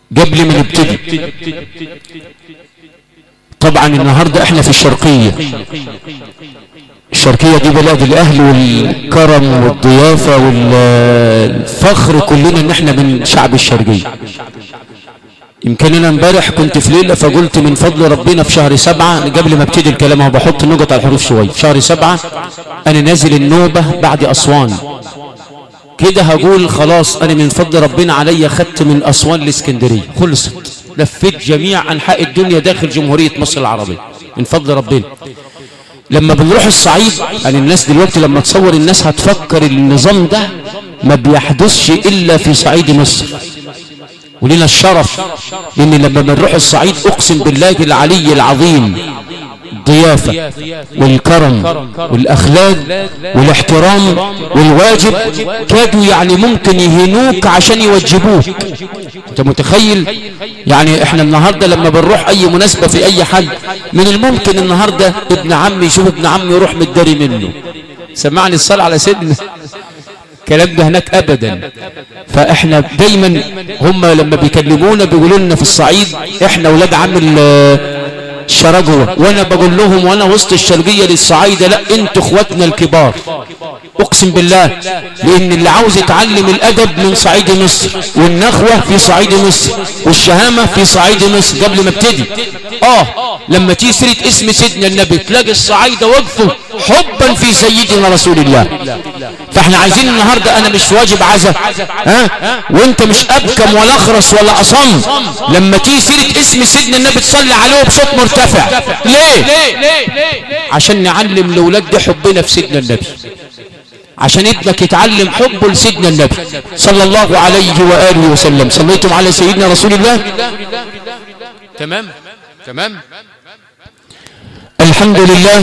قبل ما نبتدي. طبعا النهاردة احنا في الشرقية. الشرقية دي بلاد الاهل والكرم والضيافة والفخر كلنا ان احنا من شعب الشرقية. يمكن انا امبارح كنت في ليلة فقلت من فضل ربنا في شهر 7 قبل ما ابتدي الكلام اهو بحط النقط على الحروف شوية. في شهر 7 انا نازل النوبة بعد اسوان كده، هقول خلاص انا من فضل ربنا عليا خدت من اسوان لاسكندرية، خلصت، لفيت جميع انحاء الدنيا داخل جمهورية مصر العربية من فضل ربنا. لما بنروح الصعيد يعني الناس دلوقتي لما تصور الناس هتفكر النظام ده ما بيحدثش الا في صعيد مصر، ولنا الشرف لان لما بنروح الصعيد اقسم بالله العلي العظيم الضيافة والكرم والاخلاق والاحترام والواجب كادوا يعني ممكن يهينوك عشان يوجبوك. انت متخيل؟ يعني احنا النهاردة لما بنروح اي مناسبة في اي حد من الممكن النهاردة ابن عمي يشوف ابن عمي يروح متداري منه، سمعني الصلاة على سيدنا، الكلام ده هناك ابدا. فاحنا دايما هم لما بيكلمونا بيقولوا لنا في الصعيد احنا اولاد عم الشرقوة، وانا بقول لهم وانا وسط الشرقية للصعايدة لا انتوا اخواتنا الكبار اقسم بالله، لان اللي عاوز يتعلم الادب من صعيد مصر، والنخوة في صعيد مصر، والشهامة في صعيد مصر. قبل ما ابتدي لما تيجي سيرة اسم سيدنا النبي تلاقي الصعايدة وقفوا حبا في سيدنا رسول الله. فاحنا عايزين النهاردة انا مش واجب عزا وانت مش ابكم ولا اخرس ولا اصم، لما تيجي سيرة اسم سيدنا النبي تصلي عليه بصوت مرتفع. ليه؟ عشان نعلم الاولاد دي حبنا في سيدنا النبي، عشان ابنك يتعلم حبه لسيدنا النبي صلى الله عليه وآله وسلم. صليتم على سيدنا رسول الله؟ تمام تمام. الحمد لله،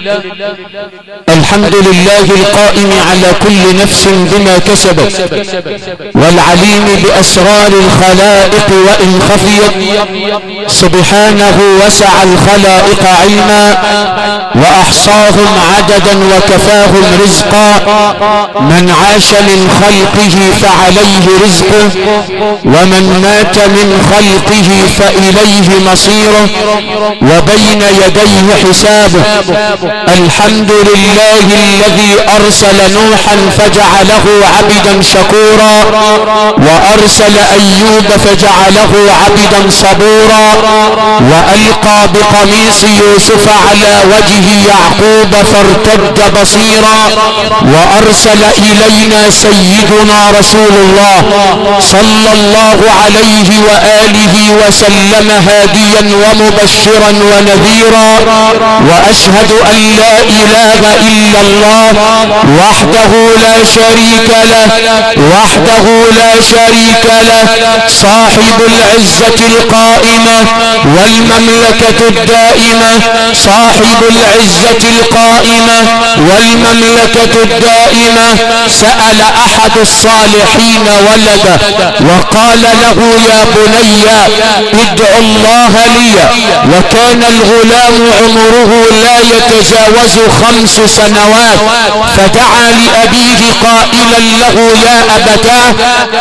الحمد لله القائم على كل نفس بما كسبت، والعليم بأسرار الخلائق وإن خفيت، سبحانه وسع الخلائق علما وأحصاهم عددا وكفاهم رزقا. من عاش من خلقه فعليه رزقه، ومن مات من خلقه فإليه مصيره، وبين يديه حسابه. الحمد لله الذي أرسل نوحا فجعله عبدا شكورا، وأرسل أيوب فجعله عبدا صبورا، وألقى بقميص يوسف على وجه يعقوب فارتد بصيرا، وأرسل إلينا سيدنا رسول الله صلى الله عليه وآله وسلم هاديا ومبشرا ونذيرا. وأشهد أن لا إله إلا الله وحده لا شريك له، وحده لا شريك له، صاحب العزة القائمة والمملكة الدائمة، صاحب العزة القائمة والمملكة الدائمة. سأل أحد الصالحين ولده وقال له يا بني ادع الله لي، وكان الغلام عمره لا يتجاوز 5 سنوات، فدعا لأبيه قائلا له يا أبتاه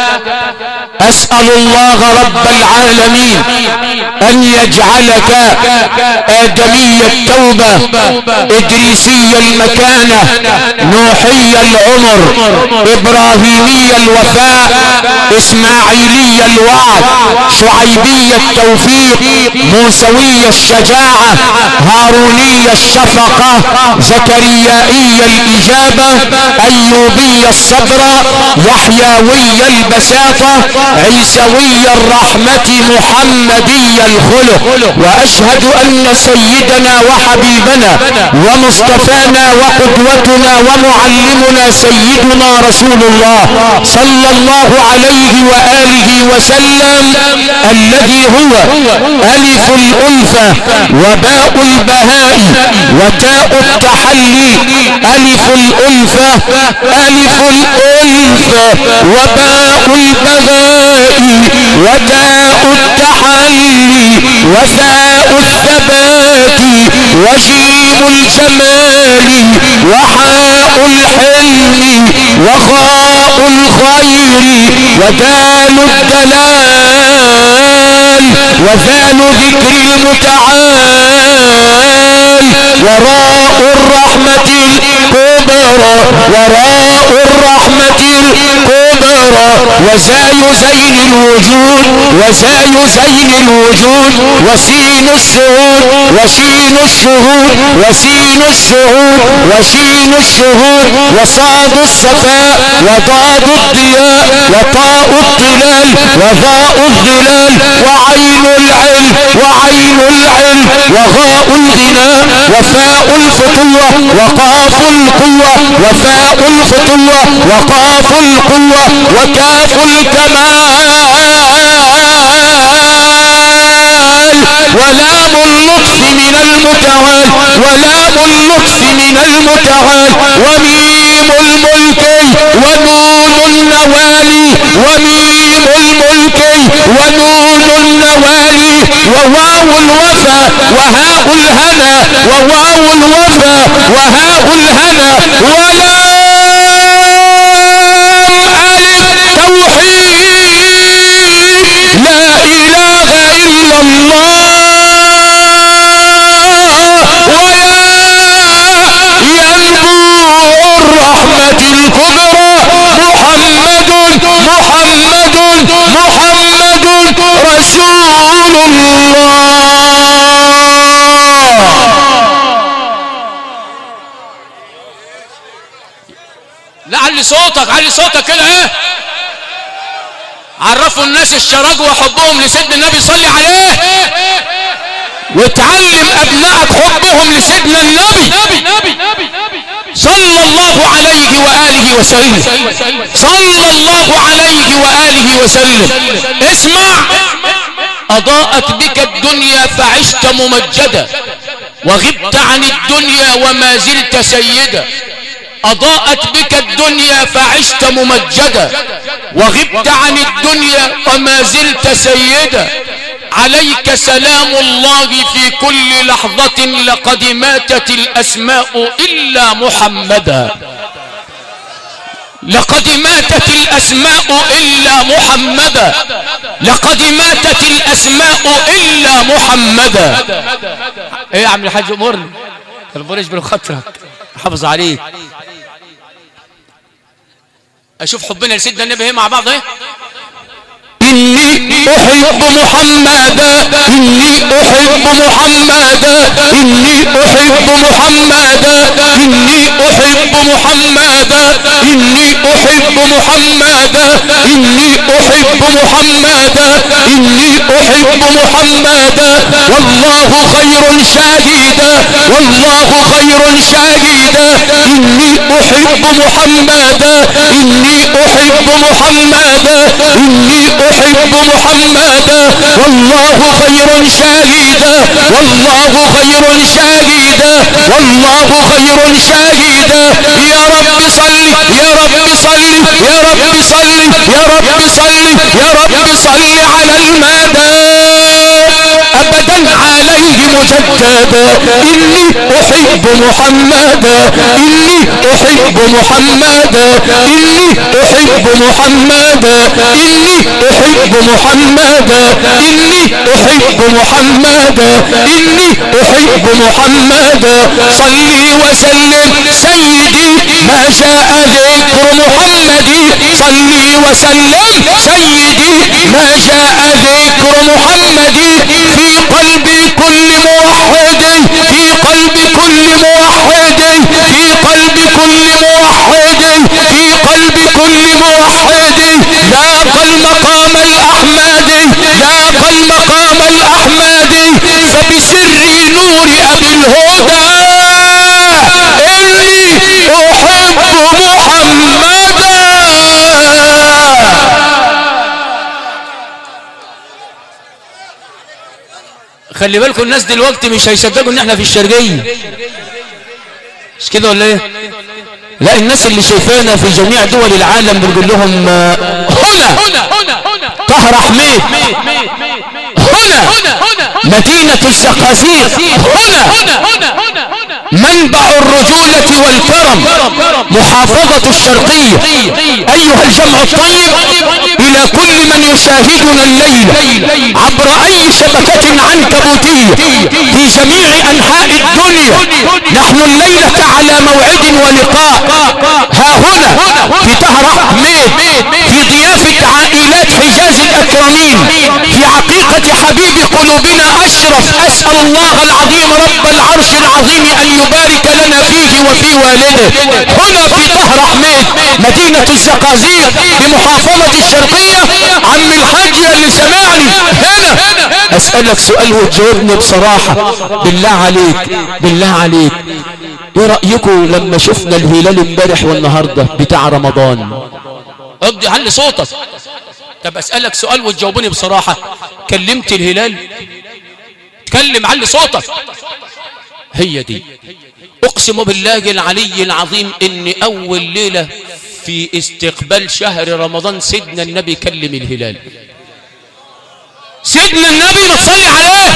أسأل الله رب العالمين أن يجعلك آدمي التوبة إدريسي المكانة نوحي العمر إبراهيمي الوفاء إسماعيلي الوعد شعيبي التوفيق موسوي الشجاعة هاروني الشفقة زكريائي الإجابة أيوبي الصبر يحيوي البساطة عيسوي الرحمة محمدي الخلق. وأشهد أن سيدنا وحبيبنا ومصطفانا وقدوتنا ومعلمنا سيدنا رسول الله صلى الله عليه وآله وسلم الذي هو ألف الألفة وباء البهاء وتاء التحلي. ألف الألفة ألف الألفة وباء البهاء وتاء التحلي وثاء الثبات وجيم الجمال وحاء الحلم وخاء الخير ودال الدلال وذال ذكر المتعال وراء الرحمة الكبرى وراء الرحمة الكبرى وزاي زين الوجود وزاي زين الوجود وسين الشهود وشين الشهود وسين الشهود وشين الشهود وصاد الصفاء وضاد الضياء وطاء الظلال وضاء الظلال وعين العلم وعين العلم وغاء الغناء وفاء الفتوة وقاف القوة وفاء الفتوة وقاف القوة وكاف الكمال ولام اللطف من المتعال ولام اللطف من المتعال وميم الملك ونون النوالي وميم الملك ونون النوالي وواو الوفا وهاء الهنا وواو الوفا وهاء الهنا ولام ألف توحيد لا إله إلا الله الرحمة الكبرى محمد محمد محمد رسول الله. لا علي صوتك علي صوتك كده ايه. عرفوا الناس الشرج وحبهم لسيدنا النبي صلي عليه وتعلم ابنائك حبهم لسيدنا النبي صلى الله عليه وآله وسلم صلى الله عليه وآله وسلم. اسمع. أضاءت بك الدنيا فعشت ممجدا وغبت عن الدنيا وما زلت سيدا. أضاءت بك الدنيا فعشت ممجدا وغبت عن الدنيا وما زلت سيدا. عليك سلام الله في كل لحظة لقد ماتت الأسماء إلا محمدا. لقد ماتت الأسماء إلا محمدا. لقد ماتت الأسماء إلا محمدا. ايه يا عم الحاج امرني ربنا يجبر خاطرك حافظ عليك. اشوف حبنا لسيدنا النبي هي مع بعض ايه. إني أحب محمدا إني أحب محمدا إني أحب محمدا إني أحب محمدا إني أحب محمدا إني أحب محمدا إني أحب محمدا والله خير شاهدا والله خير شاهدا. إني أحب محمدا إني أحب محمدا إني أحب محمدا والله خير شاهدا والله خير شاهدا والله خير شاهدا. يا رب صل يا رب صل يا رب صل يا رب صل يا رب صل على المدى أبدا عليه مجددا. إني أحب محمدا إني أحب محمدا إني أحب محمدا إني أحب محمدا إني أحب محمدا إني أحب محمدا. صلي وسلم سيدي ما جاء ذكر محمد صلي وسلم سيدي ما جاء ذكر محمد في قلب كل موحد في قلب كل موحد في قلب كل موحد في قلب كل موحد. لاق المقام الأحمدي لاق المقام الأحمدي فبسر نور أبي الهدى إني أحب محمدا. خلي بالكم الناس دلوقتي مش هيصدقوا ان احنا في الشرقية مش كده ولا ايه. لا الناس اللي شايفانا في جميع دول العالم بنقول لهم هنا طهر حميد هنا مدينة الزقازيق هنا منبع الرجولة والكرم، محافظة الشرقية. أيها الجمع الطيب، إلى كل من يشاهدنا الليلة عبر أي شبكة عنكبوتية في جميع أنحاء الدنيا، نحن الليلة على موعد ولقاء ها هنا في طهر حميد، في ضيافة عائلات حجاز الأكرمين، في عقيقة حبيب قلوبنا أشرف. أسأل الله العظيم رب العرش العظيم أن يبارك لنا فيه وفي والده، هنا في طهر حميد مدينة الزقازيق بمحافظة الشرقية. عم الحاج اللي سمعني هنا، أسألك سؤال وتجاوبني بصراحة، بالله عليك بالله عليك، ايه رأيكم لما شفنا الهلال امبارح والنهاردة بتاع رمضان؟ ابدي علي صوتك. طب أسألك سؤال وتجاوبني بصراحة، كلمت الهلال؟ تكلم، علي صوتك. هي دي، اقسم بالله العلي العظيم ان اول ليلة في استقبال شهر رمضان سيدنا النبي كلم الهلال. سيدنا النبي بتصلي عليه.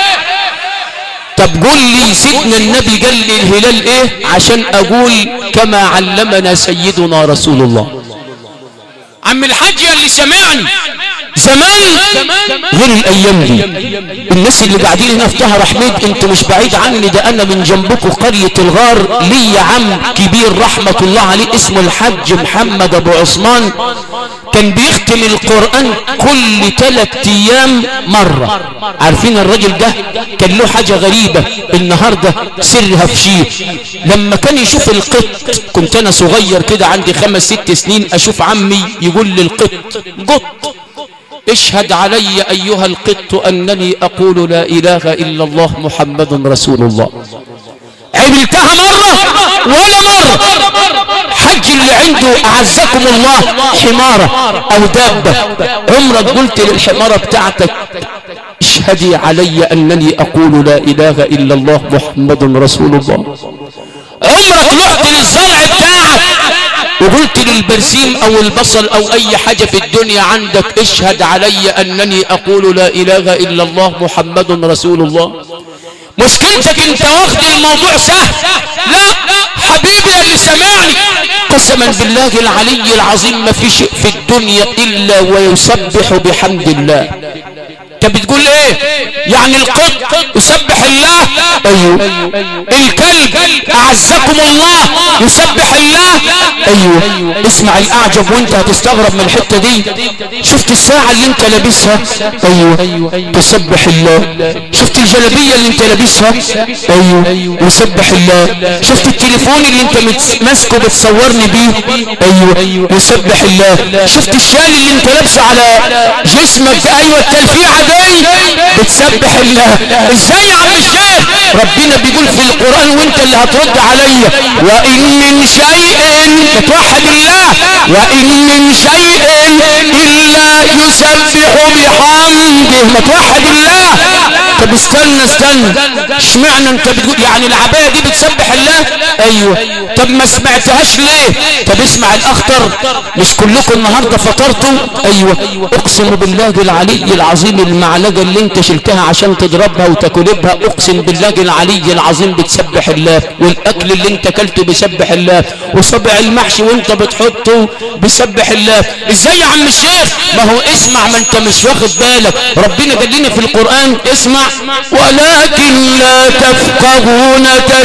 طب قول لي سيدنا النبي قال لي الهلال ايه عشان اقول كما علمنا سيدنا رسول الله. عم الحاج اللي سمعني، زمان غير الايام دي. الناس اللي قاعدين هنا في طهر حميد انتوا مش بعيد عني، ده انا من جنبكم قرية الغار. لي عم كبير رحمة الله عليه اسمه الحاج محمد ابو عثمان، كان بيختم القرآن كل 3 ايام مرة. عارفين الراجل ده كان له حاجة غريبة النهاردة سرها في شيء. لما كان يشوف القط، كنت انا صغير كده عندي 5 6 سنين، اشوف عمي يقول للقط قط اشهد علي ايها القط انني اقول لا اله الا الله محمد رسول الله. عملتها مرة ولا مرة؟ حج اللي عنده اعزكم الله حمارة او دابة، عمرك قلت للحمارة بتاعتك اشهدي علي انني اقول لا اله الا الله محمد رسول الله؟ عمرك رحت للزرع بتاعك وقلت للبرسيم او البصل او اي حاجة في الدنيا عندك اشهد علي انني اقول لا اله الا الله محمد رسول الله؟ مشكلتك انت واخد الموضوع سهل. لا حبيبي اللي سمعني، قسما بالله العلي العظيم ما في شيء في الدنيا الا ويسبح بحمد الله. انت بتقول ايه يعني؟ القط يسبح الله؟ ايوه. الكلب اعزكم الله يسبح الله؟ ايوه. اسمع الاعجب وانت هتستغرب من الحته دي. شفت الساعه اللي انت لابسها؟ ايوه تسبح الله. شفت الجلابيه اللي انت لابسها؟ ايوه يسبح الله. شفت التليفون اللي انت ماسكه بتصورني بيه؟ ايوه يسبح الله. شفت الشال اللي انت لابسه على جسمك؟ ايوه التلفيعه دي بتسبح الله. ازاي يا عم الشيخ؟ ربنا بيقول في القرآن وانت اللي هترد عليا، وإن من شيء، توحد الله، وإن من شيء إلا يسبح بحمده، ما توحد الله. طب استنى اشمعنى انت بتقول يعني العباية دي بتسبح الله؟ ايوه. طب ما سمعتهاش ليه؟ طب اسمع الاخطر، مش كلكم النهاردة فطرتوا؟ ايوه. اقسم بالله العلي العظيم المعلقة اللي انت شلتها عشان تضربها وتاكلبها اقسم بالله العلي العظيم بتسبح الله، والاكل اللي انت اكلته بيسبح الله، وصبع المحشي وانت بتحطه بيسبح الله. ازاي يا عم الشيخ؟ ما هو اسمع، ما انت مش واخد بالك. ربنا قال لنا في القرآن اسمع، ولكن لا تفقهون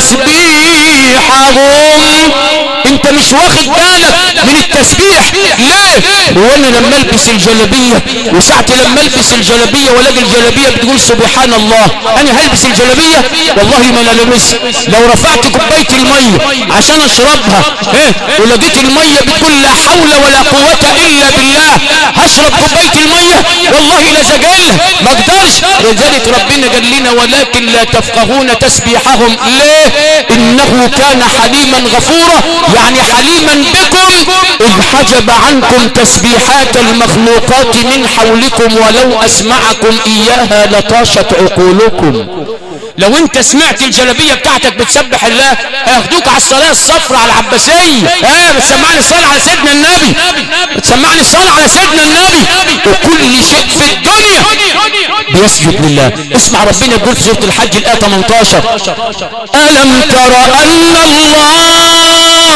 تسبيحهم. انت مش واخد بالك من التسبيح. ليه؟ هو انا لما البس الجلابيه وساعه لما البس الجلابيه والاقي الجلابيه بتقول سبحان الله، انا هلبس الجلابيه؟ والله ما انا لابسها. لو رفعت كوبايه الميه عشان اشربها ولقيت الميه بتقول لا حول ولا قوه الا بالله، هشرب كوبايه الميه؟ والله لا زجلها، ما اقدرش. لذلك ربنا قال لنا ولكن لا تفقهون تسبيحهم. ليه؟ انه كان حليما غفورا، يعني حليما بكم إذ حجب عنكم تسبيحات المخلوقات من حولكم ولو أسمعكم إياها لطاشت عقولكم. لو انت سمعت الجلابية بتاعتك بتسبح الله هياخدوك على الصلاة الصفراء على العباسية. بتسمعني الصلاة على سيدنا النبي، بتسمعني الصلاة على سيدنا النبي. وكل شيء في الدنيا يسجد لله. اسمع ربنا يقول في سورة الحج الآية 18: ألم تر أن الله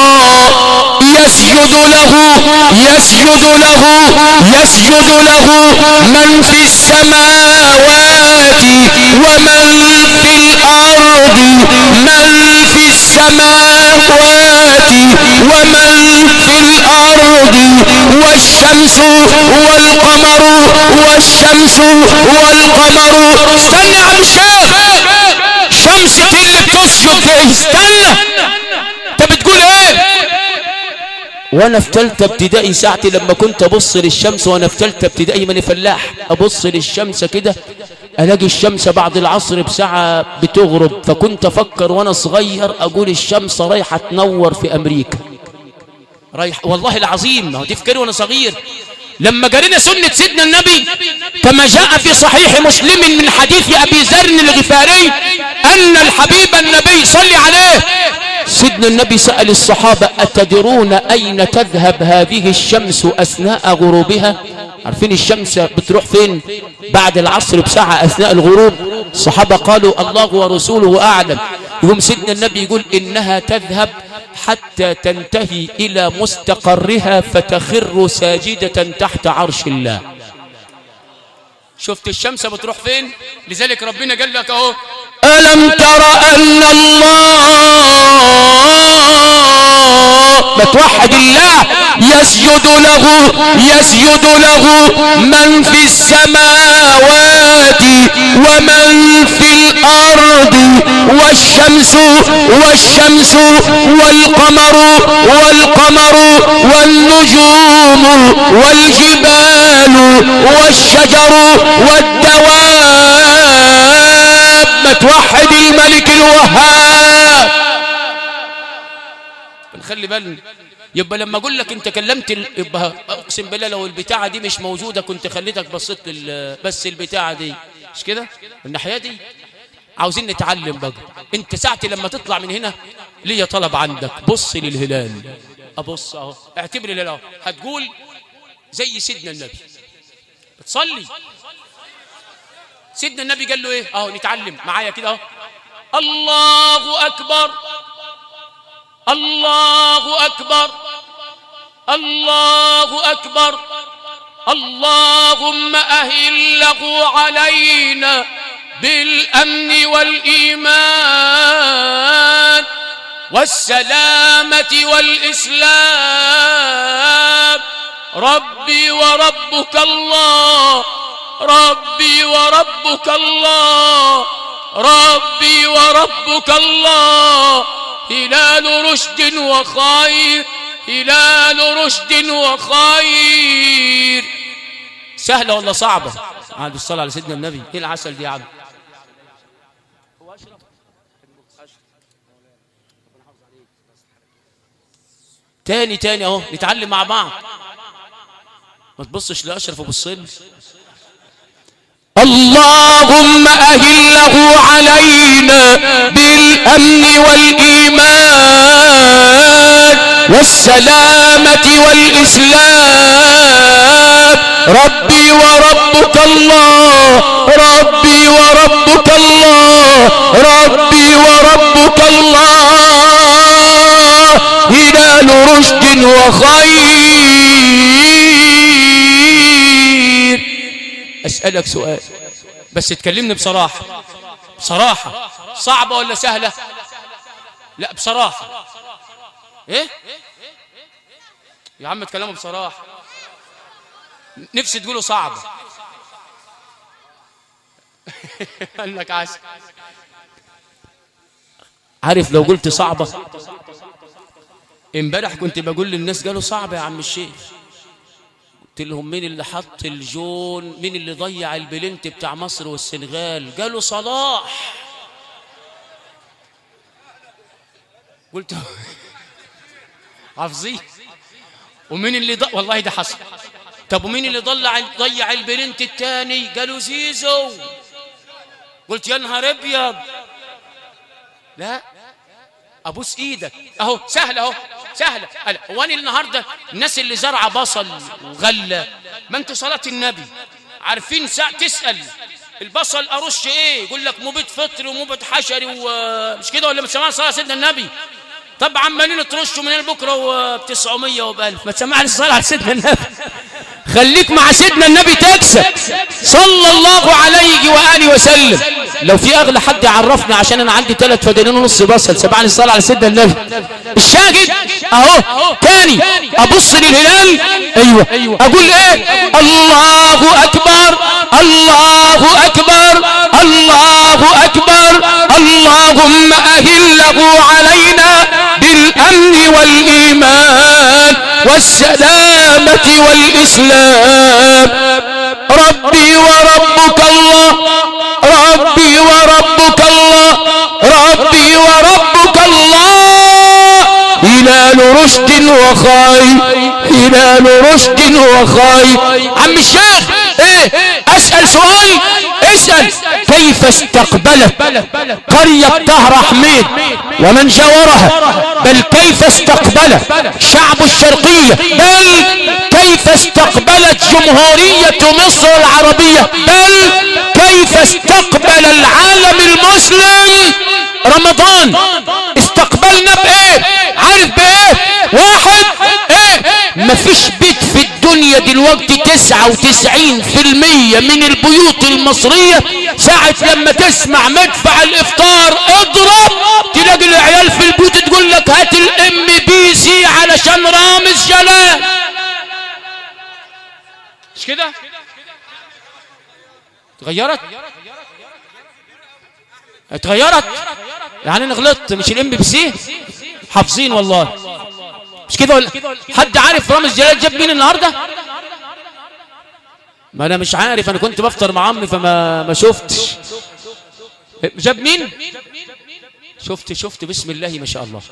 يسجد له من في السماوات ومن في الأرض، من في السماوات ومن في الأرض، والشمس والقمر، والشمس والقمر. استنى يا عم الشيخ، شمس اللي بتسجد ليه؟ استنى، انت بتقول ايه؟ وانا في ثالثه ابتدائي ساعتي لما كنت ابص للشمس، وانا في ثالثه ابتدائي ماني فلاح، ابص للشمس كده الاقي الشمس بعد العصر بساعه بتغرب، فكنت افكر وانا صغير اقول الشمس رايحه تنور في امريكا، رايح والله العظيم. ما هو تفكري وانا صغير لما قرينا سنه سيدنا النبي كما جاء في صحيح مسلم من حديث ابي ذر الغفاري ان الحبيب النبي صلى عليه سيدنا النبي سأل الصحابة: أتدرون أين تذهب هذه الشمس أثناء غروبها؟ عارفين الشمس بتروح فين بعد العصر بساعة أثناء الغروب؟ الصحابة قالوا: الله ورسوله أعلم. يقوم سيدنا النبي يقول: إنها تذهب حتى تنتهي إلى مستقرها فتخر ساجدة تحت عرش الله. شفت الشمس بتروح فين؟ لذلك ربنا قال لك اهو: ألم تر أن الله، بتوحد الله، يسجد له من في السماوات ومن في الأرض، والشمس والقمر والنجوم والجبال والشجر والدواب. ما توحد الملك الوهاب. خلي بالنا، يبقى لما اقول لك انت كلمت يبقى اقسم بالله لو البتاعه دي مش موجوده كنت خليتك بصيت بس البتاعه دي مش كده الناحيه دي. عاوزين نتعلم بقى. انت ساعتي لما تطلع من هنا ليا طلب عندك، بص للهلال. ابص اهو، اعتبر الهلال اهو، هتقول زي سيدنا النبي بتصلي. سيدنا النبي قال له ايه اهو؟ نتعلم معايا كده اهو: الله اكبر، الله اكبر، الله اكبر، اللهم اهله علينا بالامن والايمان والسلامه والاسلام، ربي وربك الله، ربي وربك الله، ربي وربك الله، هلال رشد وخير، هلال رشد وخير. سهلة ولا صعبة؟ عاد الصلاة على سيدنا النبي. ايه العسل دي يا عم؟ تاني اهو، نتعلم مع بعض. ما تبصش لأشرف وبصلي. اللهم أهله علينا بالأمن والإيمان والسلامة والإسلام، ربي وربك الله، ربي وربك الله، ربي وربك الله، هلال رشد وخير. أسألك سؤال بس تكلمني بصراحة، بصراحة، صعبة ولا سهلة؟ لا بصراحة. ايه يا عم تكلموا بصراحة، نفسي تقولوا صعبة. قال لك عسل. عارف لو قلت صعبة، امبارح كنت بقول للناس قالوا صعبة يا عم الشيخ، قلت لهم مين اللي حط الجون، مين اللي ضيع البلنت بتاع مصر والسنغال؟ قالوا صلاح. قلت حافظيه. ومين اللي والله ده حصل. طب ومين اللي ضيع البلنت الثاني؟ قالوا زيزو. قلت يا نهار ابيض. لا ابوس ايدك اهو، سهله اهو، سهله. هو انا النهارده الناس اللي زرعه بصل وغله، ما انتوا صلاه النبي عارفين ساعه تسال البصل ارش ايه؟ يقول لك مبيد فطري ومبيد حشري ومش كده ولا؟ بتسمعنا صلاه سيدنا النبي؟ طب عمالين ترشوا من بكره وب900 وب1000، ما تسمعني الصلاه على سيدنا النبي. خليك مع سيدنا النبي تكسب صلى الله عليه واله وسلم. لو في اغلى حد يعرفني عشان انا عندي 3 فدانين ونص بصل، سمعني الصلاه على سيدنا النبي. الشاهد اهو تاني ابص للهلال، ايوه اقول ايه؟ الله اكبر الله اكبر الله اكبر، اللهم اهله علينا بالامن والايمان والسلامه والاسلام. ربي وربك الله ربي وربك الله ربي وربك الله، هلال رشد وخير هلال رشد وخير. عم الشيخ ايه؟ اسأل سؤال، اسأل كيف استقبلت قرية طهر حميد ومن جاورها، بل كيف استقبلت شعب الشرقية، بل كيف استقبلت جمهورية مصر العربية، بل كيف استقبل العالم المسلم رمضان. استقبلنا بايه؟ عارف بايه؟ واحد ايه؟ مفيش بيت في الدنيا دلوقتي 99% من البيوت المصرية ساعة لما تسمع مدفع الافطار اضرب تلاقي العيال في البيوت تقول لك هات الMBC علشان رامز جلال. مش كده؟ اتغيرت يعني انا غلطت، مش الMBC حافظين والله. مش كده ولا؟ حد عارف رامز جلال جاب مين النهارده؟ ما انا مش عارف، انا كنت بفطر مع عمي فما شفتش. جاب مين؟ شفت بسم الله ما شاء الله.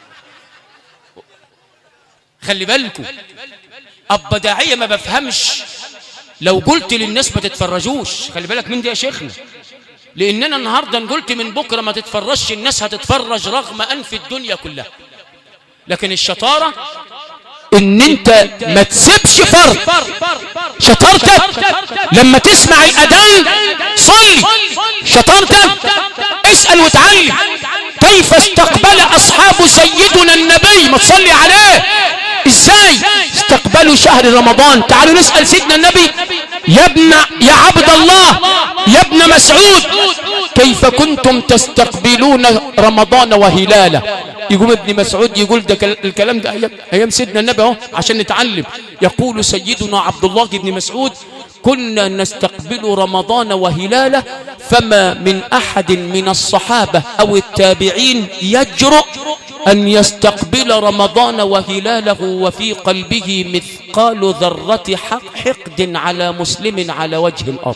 خلي بالكم ابا داعيه ما بفهمش لو قلت للناس ما تتفرجوش. خلي بالك من دي يا شيخنا، لاننا النهارده قلت من بكره ما تتفرجش، الناس هتتفرج رغم انف الدنيا كلها. لكن الشطاره ان انت ما تسيبش فرض. شطارتك لما تسمع الاذان صلي، شطارتك اسال وتعلم كيف استقبل اصحاب سيدنا النبي، ما تصلي عليه ازاي استقبلوا شهر رمضان. تعالوا نسال سيدنا النبي يا عبد الله يا ابن مسعود كيف كنتم تستقبلون رمضان وهلاله. يقوم ابن مسعود يقول ده الكلام ده ايام سيدنا النبي اهو عشان نتعلم. يقول سيدنا عبد الله بن مسعود كنا نستقبل رمضان وهلاله، فما من احد من الصحابه او التابعين يجرؤ ان يستقبل رمضان وهلاله وفي قلبه مثقال ذره حقد على مسلم على وجه الارض.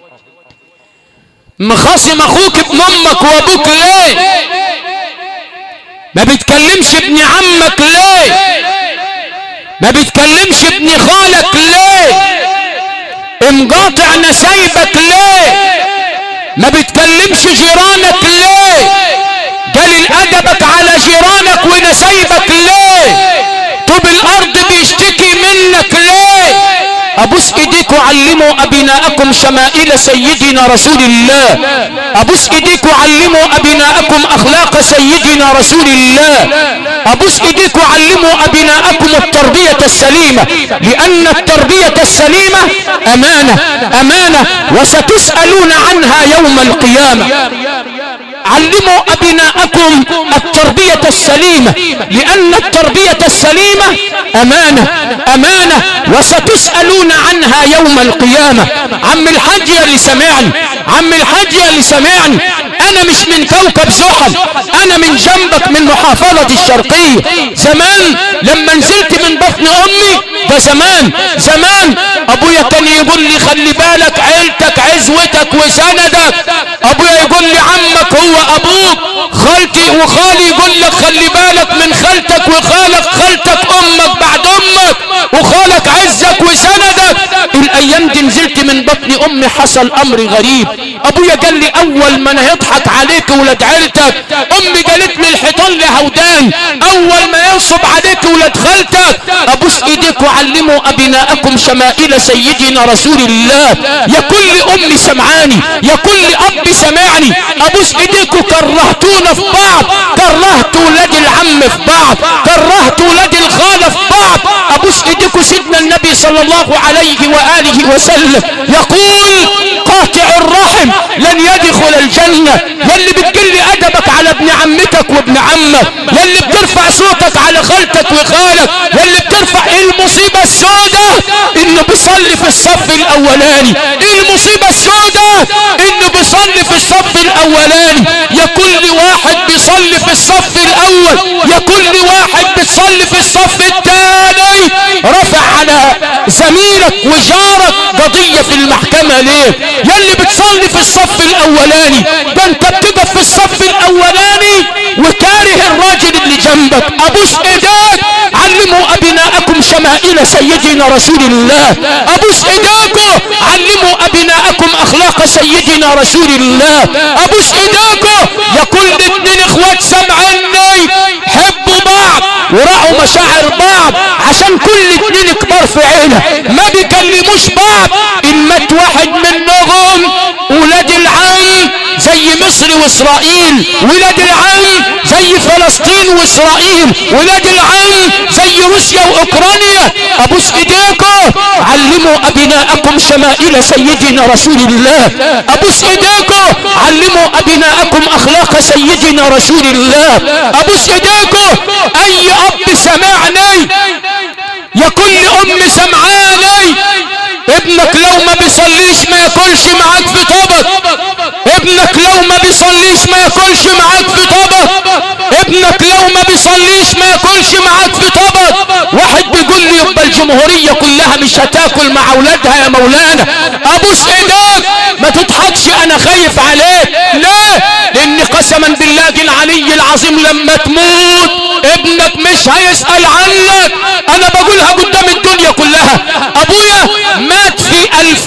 مخاصم اخوك ابن امك وابوك ليه؟ ما بتكلمش ابن عمك ليه؟ ما بتكلمش ابن خالك ليه؟ مقاطع نسايبك ليه؟ ما بتكلمش جيرانك ليه؟ قليل ادبك على جيرانك ونسايبك ليه؟ طب الارض بيشتكي منك ليه؟ ابوس ايديكم علموا ابناءكم شمائل سيدنا رسول الله، ابوس ايديكم علموا ابناءكم اخلاق سيدنا رسول الله، ابوس ايديكم علموا ابناءكم التربية السليمة، لان التربية السليمة امانة وستسألون عنها يوم القيامة. علموا ابناءكم التربية السليمة، لان التربية السليمة امانة وستسألون عنها يوم القيامة. عم الحاج يا اللي سمعني، عم الحاج يا اللي سمعني، انا مش من كوكب زحل، انا من جنبك من محافظة الشرقية. زمان لما نزلت من بطن امي، ده زمان ابويا كان يقول لي خلي بالك عيلتك عزوتك وسندك. ابويا يقول لي عمك هو ابوك، خالتي وخالي يقول لك خلي بالك من خالتك وخالك، خالتك امك بعد امك، وخالك عزك وسندك. الايام دي نزلت من بطن امي حصل امر غريب. ابويا قال لي اول ما انا يضحك عليك ولاد عيلتك، امي قالت لي الحيطان لهودان، اول ما ينصب عليك ولاد خالتك ابوس ايديك وعلموا ابناءكم شمائل سيدنا رسول الله. يا كل ام سمعاني، يا كل اب سمعني، ابوس ايديكوا كرهتونا في بعض، كرهت ولاد العم في بعض، كرهت ولاد الخاله في بعض. ابوس ايديكوا سيدنا النبي صلى الله عليه واله وسلم يقول قاطع الرحم لن يدخل الجنه. يلي بتقل ادبك على ابن عمتك وابن عمك، يلي بترفع صوتك على خالتك وخالك، يلي بترفع المصيبه السوداء انه بيصلي في الصف الاولاني، المصيبه السوداء انه بيصلي في الصف الاولاني. يا كل واحد بيصلي في الصف الاول، يا كل واحد بيصلي في الصف الثاني، رفع على زميلك وجارك قضيه في المحكمه ليه؟ يلي بتصلي في الصف الاولاني ده انت بتقف في الصف الاولاني وكاره الراجل اللي جنبك. ابوس ايديك علموا ابناءكم شمائل سيدنا رسول الله، ابوس ايديكم علموا ابناءكم اخلاق سيدنا رسول الله، ابوس ايديكم يا كل اتنين اخوات سمعني حبوا بعض وراعوا مشاعر بعض، عشان كل اتنين كبار في عيله ما بيكلموش بعض. ان مات واحد منهم ولاد العم زي مصر واسرائيل، ولاد العم زي فلسطين واسرائيل، ولاد العم زي روسيا واوكرانيا. ابوس ايديكم علموا ابناءكم شمائل سيدنا رسول الله، ابوس ايديكم علموا ابناءكم اخلاق سيدنا رسول الله، ابوس ايديكم اي اب سمعني، يا كل ام سمعاني، ابنك لو ما بيصليش ما ياكلش معاك في طبق، ابنك لو ما بيصليش ما ياكلش معاك في طبق، ابنك لو ما بيصليش ما ياكلش معاك في طبق. واحد بيقول لي يبقى الجمهورية كلها مش هتاكل مع اولادها يا مولانا. ابوس ايديك ما تضحكش، انا خايف عليك. ليه؟ لان قسما بالله العلي العظيم لما تموت ابنك مش هيسأل عنك. انا بقولها قدام الدنيا كلها. ابويا مات في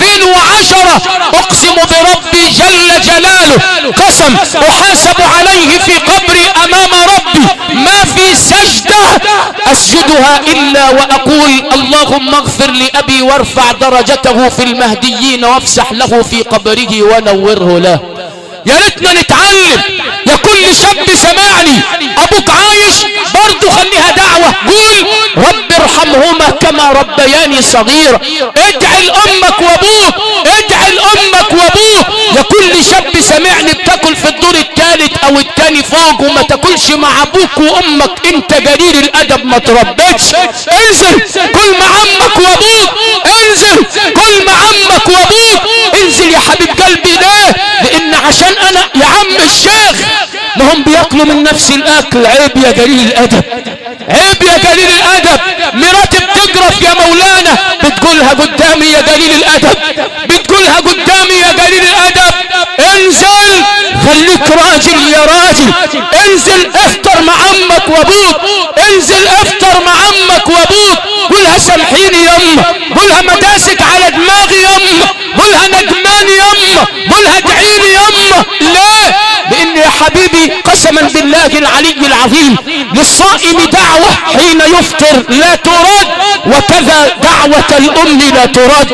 2010 اقسم بربي جل جلاله قسم احاسب عليه في قبري امام ربي ما في سجدة اسجدها الا واقول اللهم اغفر لابي وارفع درجته في المهديين وافسح له في قبره ونوره له. يا ريتنا نتعلم. يا كل شاب سمعني ابوك عايش برضه خليها دعوة، قول رب ارحمهما كما ربياني صغير. ادعي لامك وابوك، ادعي لامك وابوك. يا كل شاب سمعني بتاكل في الدور الثالث او الثاني فوق وما تاكلش مع ابوك وامك، انت قليل الادب ما تربيتش. انزل كل مع عمك وابوك، انزل كل مع عمك وابوك، انزل يا حبيب قلبي. ليه؟ لان عشان انا يا عم الشيخ ما هم بياكلوا من نفس الاكل. عيب يا قليل الادب، عيب يا قليل الادب. مراتي بتقرف يا مولانا بتقولها قدامي يا قليل الادب، بتقولها قدامي يا قليل الادب. انزل خليك راجل يا راجل، انزل افطر مع عمك وابوك، انزل افطر مع عمك وابوك. قولها سامحيني يما، قولها مداسك على دماغي يما، قولها ندمان يما، قولها ادعيلي يما. ليه؟ لان يا حبيبي قسما بالله العلي العظيم للصائم دعوة حين يفطر لا ترد، وكذا دعوة الام لا ترد.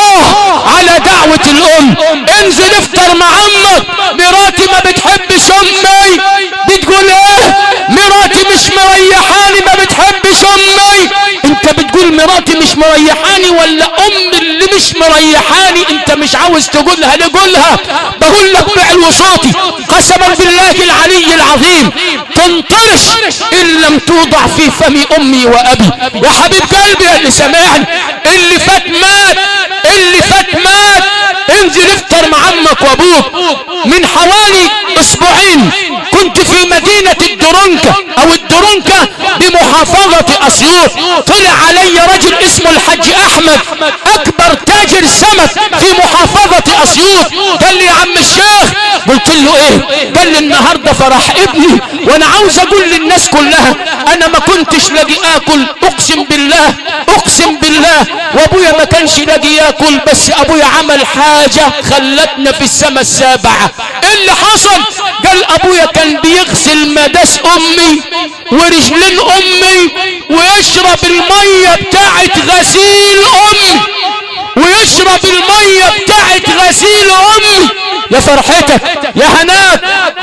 على دعوة الام. انزل افطر مع عمك. مراتي ما بتحبش امي، بتقول ايه؟ مراتي مش مريحاني، ما بتحبش امي. انت بتقول مراتي مش مريحاني ولا ام اللي مش مريحاني؟ انت مش عاوز تقولها لقولها. بقول لك بعلو صوتي قسما بالله العلي العظيم تنطرش ان لم توضع في فم امي وابي. يا حبيب قلبي اللي سمعني، اللي فات مات، اللي فات مات. انزل افطر مع عمك وابوك. من حوالي اسبوعين كنت في مدينة الدرنكة او الدرنكة بمحافظة اسيوط. طلع علي رجل اسمه الحاج احمد اكبر تاجر سمك في محافظة اسيوط. قال لي يا عم الشيخ. قلت له ايه؟ قال لي النهاردة فرح ابني وانا عاوز اقول للناس كلها انا ما كنتش لاقي اكل. اقسم بالله اقسم بالله الله، وابويا ما كانش لاقي ياكل، بس ابويا عمل حاجة خلتنا في السماء السابعة. ايه اللي حصل؟ قال ابويا كان بيغسل مداس امي ورجلين امي، ويشرب المية بتاعت غسيل امي، ويشرب المية بتاعت غسيل امي. يا فرحتك يا هناك.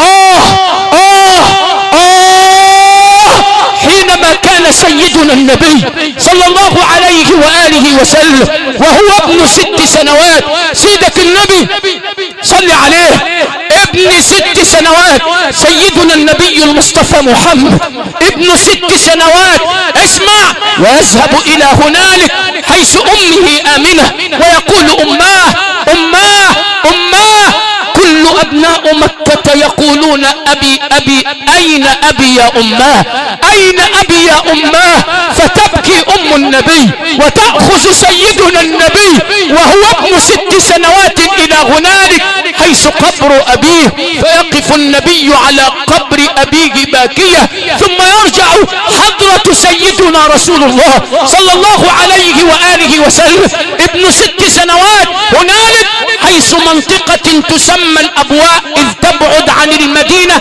حينما كان سيدنا النبي صلى الله عليه وآله وسلم وهو ابن 6 سنوات، سيدك النبي صلي عليه ابن 6 سنوات، سيدنا النبي المصطفى محمد ابن 6 سنوات، اسمع، ويذهب الى هنالك حيث امه آمنة ويقول اماه اماه اماه. كل ابناء مكة يقولون ابي ابي، اين ابي يا اماه، اين ابي يا اماه. فتبكي ام النبي وتأخذ سيدنا النبي وهو ابن 6 سنوات الى هنالك حيث قبر ابيه، فيقف النبي على قبر ابيه باكية، ثم يرجع حضرة سيدنا رسول الله صلى الله عليه وآله وسلم ابن 6 سنوات هنالك حيث منطقة تسمى الابواء، اذ تبعد عن المدينة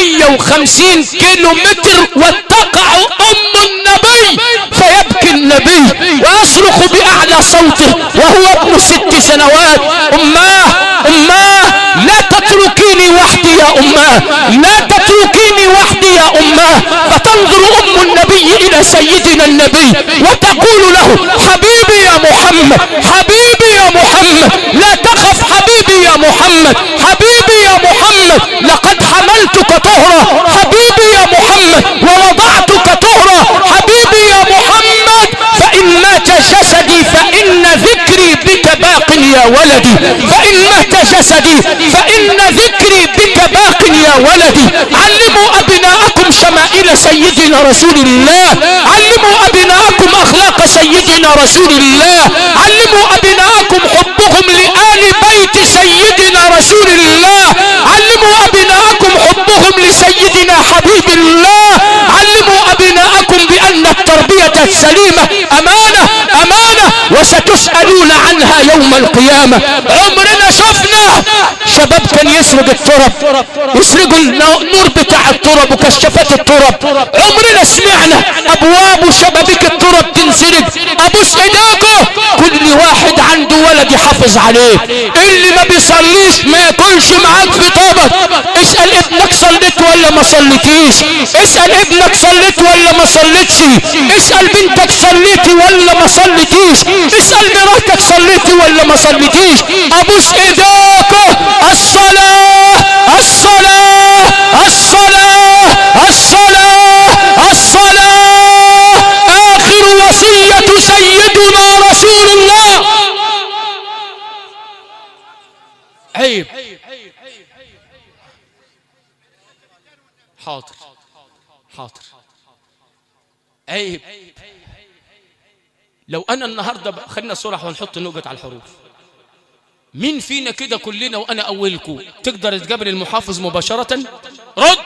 150 كيلو متر، وتقع ام النبي فيبكي النبي ويصرخ باعلى صوته وهو ابن 6 سنوات: اماه اماه لا تتركيني وحدي يا اماه، لا تتركيني وحدي يا اماه. فتنظر ام النبي الى سيدنا النبي وتقول له: حبيبي يا محمد، حبيبي يا محمد، لا تخف حبيبي يا محمد، حبيبي يا محمد، لقد حملتك طهرا حبيبي يا محمد، ووضعتك طهرا حبيبي يا محمد، فإن مات جسدي فإن ذكري بك باق يا ولدي، فإن مات جسدي فإن ذكري بك باق يا ولدي. علموا أبناءكم شمائل سيدنا رسول الله، علموا أبناءكم أخلاق سيدنا رسول الله، علموا أبناءكم حبهم لآل بيت سيدنا رسول الله، علموا أبناءكم حبهم لسيدنا حبيب الله، علموا أبناءكم بأن التربية السليمة أمانة أمانة وستسألون عنها يوم القيامة. عمرنا شفنا شباب كان يسرق التراب، يسرق النور بتاع التراب وكشافات التراب، عمرنا سمعنا ابواب وشبابيك التراب تنسرق. ابوس ايديكم كل واحد عنده ولد يحافظ عليه، اللي ما بيصليش ما ياكلش معاك في طبق. اسأل ابنك صليت ولا ما صليتيش، اسأل ابنك صليت ولا ما صليتش، اسأل بنتك صليتي ولا ما صليتيش، اسأل مراتك صليتي ولا ما صليتيش. ابوس ايديكم الصلاة الصلاة الصلاة الصلاة الصلاة، آخر وصية سيدنا رسول الله. عيب. حاضر حاضر. عيب. لو انا النهارده خلينا صراحة ونحط نقط على الحروف، مين فينا كده كلنا وانا اولكم تقدر تقابل المحافظ مباشرة؟ رد.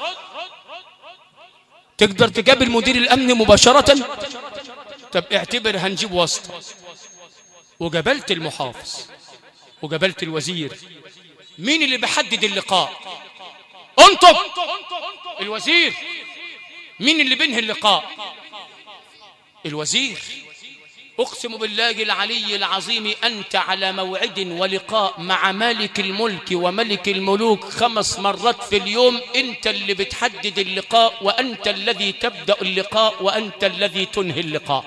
تقدر تقابل مدير الامن مباشرة؟ طب اعتبر هنجيب واسطة وقابلت المحافظ وقابلت الوزير، مين اللي بيحدد اللقاء؟ انتم الوزير. مين اللي بينهي اللقاء؟ الوزير. اقسم بالله العلي العظيم انت على موعد ولقاء مع مالك الملك وملك الملوك 5 مرات في اليوم، انت اللي بتحدد اللقاء، وانت الذي تبدأ اللقاء، وانت الذي تنهي اللقاء.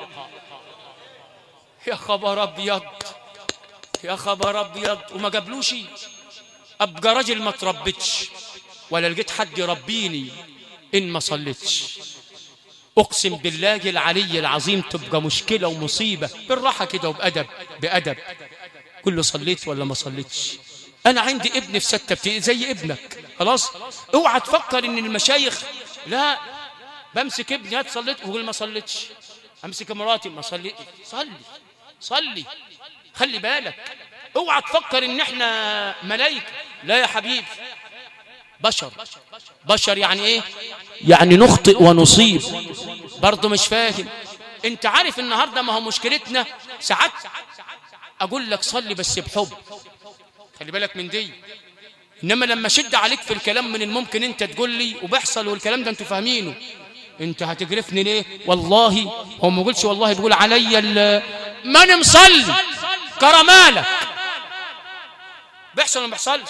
يا خبر ابيض، يا خبر ابيض. وما قبلوش ابقى راجل ما تربتش ولا لقيت حد يربيني ان ما صليتش. اقسم بالله العلي العظيم تبقى مشكلة ومصيبة. بالراحة كده وبأدب بأدب. قل له صليت ولا ما صليتش. انا عندي ابن في 6 ابتدائي زي ابنك، خلاص. اوعى تفكر ان المشايخ لا، بمسك ابني هات صليت وقول ما صليتش، امسك مراتي ما صليت. صلي صلي، خلي بالك. اوعى تفكر ان احنا ملايكة، لا يا حبيبي، بشر. بشر يعني ايه؟ يعني نخطئ ونصيب. برضه مش فاهم. انت عارف النهارده ما هو مشكلتنا ساعات اقول لك صلي بس بحب، خلي بالك من دي، انما لما شد عليك في الكلام من الممكن انت تقول لي وبيحصل والكلام ده انتوا فاهمينه، انت هتجرفني ليه؟ والله هو ما يقولش والله، بيقول عليا ما انا مصلي كرمالك. بيحصل ولا ما بيحصلش؟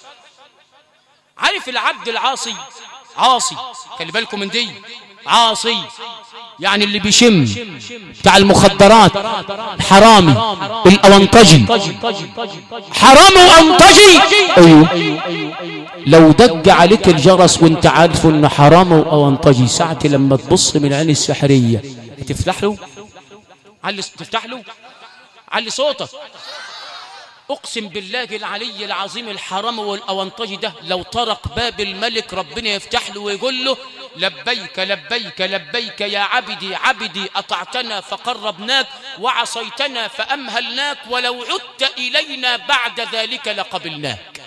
عارف العبد العاصي عاصي، خلي بالكم من دي، عاصي يعني اللي بيشم بتاع المخدرات، حرامي الأونطجي، حرامي وأونطجي. ايوه لو دق عليك الجرس وانت عارف انه حرامي وأونطجي، ساعة لما تبص من العين السحرية تفتح له، تفتح له، علي صوتك. اقسم بالله العلي العظيم الحرام والأونطجي ده لو طرق باب الملك ربنا يفتح له ويقول له لبيك لبيك لبيك يا عبدي عبدي، أطعتنا فقربناك وعصيتنا فأمهلناك، ولو عدت إلينا بعد ذلك لقبلناك.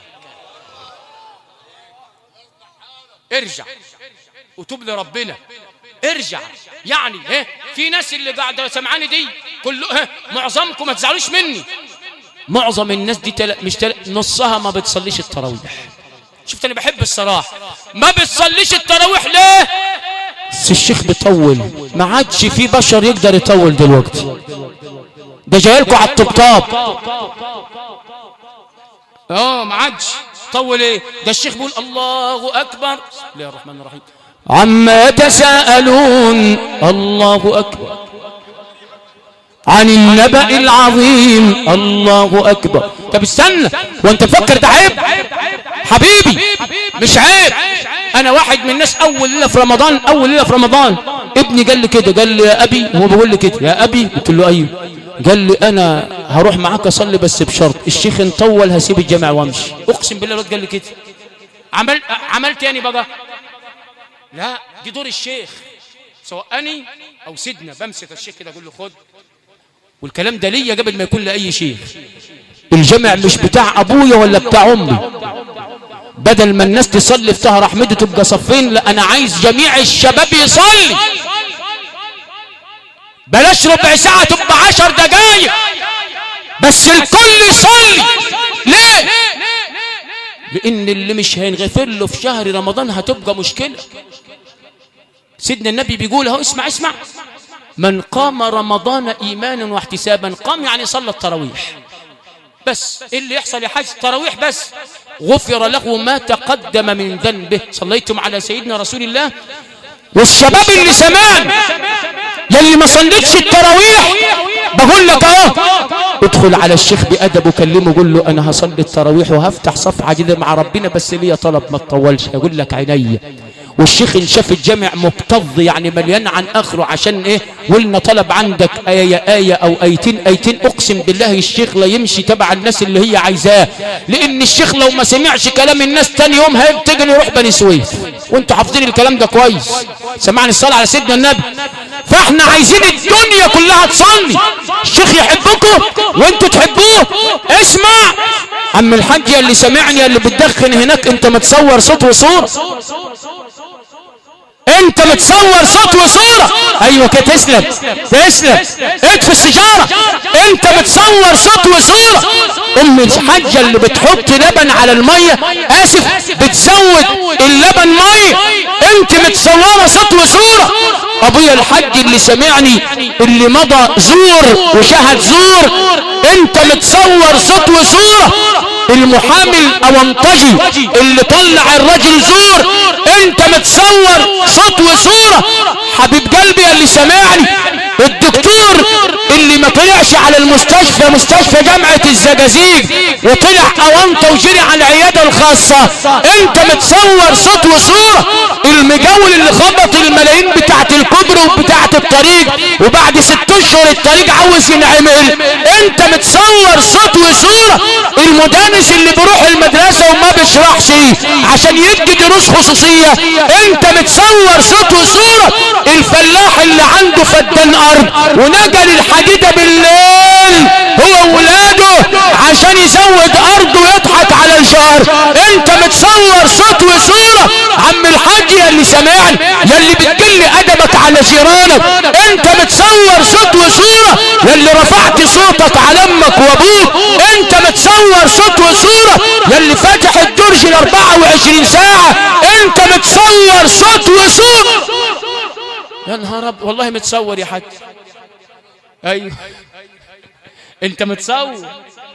ارجع وتوب لربنا، ارجع. يعني في ناس اللي قاعده سمعاني دي كله، معظمكم ما تزعلوش مني، معظم الناس دي نصها ما بتصليش التراويح. شفت انا بحب الصراحه، ما بتصليش التراويح ليه؟ الشيخ بيطول، ما عادش في بشر يقدر يطول دلوقتي، ده جايلكوا على الطبطاب. ما عادش طول ايه؟ ده الشيخ بيقول الله اكبر، بسم الله الرحمن الرحيم، عما يتساءلون، الله اكبر عن النبأ العظيم، الله أكبر. طب استنى، وانت مفكر ده عيب؟ حبيبي مش عيب. انا واحد من الناس اول ليله في رمضان ابني قال لي كده، قال لي يا ابي، هو بيقول لي كده يا ابي، قلت له ايوه، قال لي انا هروح معاك اصلي بس بشرط الشيخ نطول هسيب الجامع وامشي. اقسم بالله الواد قال لي كده. عملت يعني بقى؟ لا، دي دور الشيخ، سواء اني او سيدنا بمسك الشيخ كده اقول له خد، والكلام ده ليا قبل ما يكون لأي شيخ. الجمع مش بتاع أبويا ولا بتاع أمي، بدل ما الناس تصلي في طه أحمد تبقى صفين، لا أنا عايز جميع الشباب يصلي، بلاش ربع ساعة تبقى 10 دقايق بس الكل يصلي. ليه؟ لأن اللي مش هينغفر له في شهر رمضان هتبقى مشكلة. سيدنا النبي بيقول اهو، اسمع من قام رمضان ايمانا واحتسابا، قام يعني صلى التراويح بس، إيه اللي يحصل يا حاج؟ التراويح بس، غفر له ما تقدم من ذنبه. صليتم على سيدنا رسول الله. والشباب اللي سمان يلي ما صليتش التراويح بقول لك اهو، ادخل على الشيخ بأدب وكلمه، قول له انا هصلي التراويح وهفتح صفحه جديده مع ربنا بس ليا طلب ما تطولش، هيقول لك عينيا. والشيخ ان شاف الجامع مكتظ يعني مليان عن اخره، عشان ايه؟ قلنا طلب عندك آية او ايتين، اقسم بالله الشيخ لا يمشي تبع الناس اللي هي عايزاه، لان الشيخ لو ما سمعش كلام الناس تاني يوم هيبتجن يروح بني سويف، وانتوا حافظين الكلام ده كويس. سمعني الصلاة على سيدنا النبي. فاحنا عايزين الدنيا كلها تصلي، الشيخ يحبكم وانتوا تحبوه. اسمع عم الحاج اللي سمعني، اللي بتدخن هناك، انت متصور صوت وصورة، انت متصور صوت وصورة. ايوه كده، تسلم اطفي السيجارة، انت متصور صوت وصورة. ام الحاجة اللي بتحط لبن على المية، اسف بتزود اللبن مية، انت متصورة صوت وصورة. ابويا الحاج اللي سمعني اللي مضى زور وشهد زور، انت متصور صوت وصورة. المحامي الأونطجي اللي طلع الرجل زور، انت متصور صوت وصورة. حبيب قلبي اللي سمعني، الدكتور اللي ما طلعش على المستشفى، مستشفى جامعة الزقازيق، وطلع أونطة وجري على العيادة الخاصة، انت متصور صوت وصورة. المجاول اللي خبط الملايين بتاعت الكوبري وبتاعت الطريق، وبعد 6 اشهر الطريق عاوز ينعمل، انت متصور صوت وصورة. المدرس اللي بيروح المدرسة وما بيشرحش عشان يدي دروس خصوصية، انت متصور صوت وصورة. الفلاح اللي عنده فدان ارض ونقل الحديدة بالليل هو ولاده عشان يزود ارضه ويضحك على الجار، انت متصور صوت وصورة. عم الحاج اللي سمعني، يلي بتقل ادبك على جيرانك، انت متصور صوت وصورة، يلي رفعت صوتك على امك وابوك، انت متصور صوت وصورة، يلي فاتح الدرج 24 ساعة، انت متصور صوت وصورة. يا نهار ابيض، والله متصور يا حاج. ايوه انت متصور.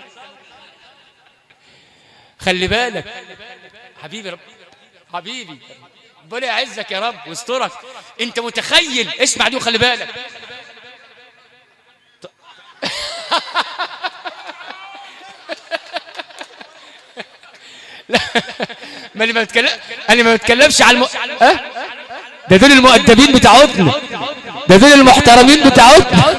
خلي بالك حبيبي، حبيبي ربنا يعزك يا رب ويسترك. انت متخيل؟ اسمع دي وخلي بالك. لا ما انا ما بتكلمش على ده دول المؤدبين بتاعتنا، ده دول المحترمين بتاعتنا.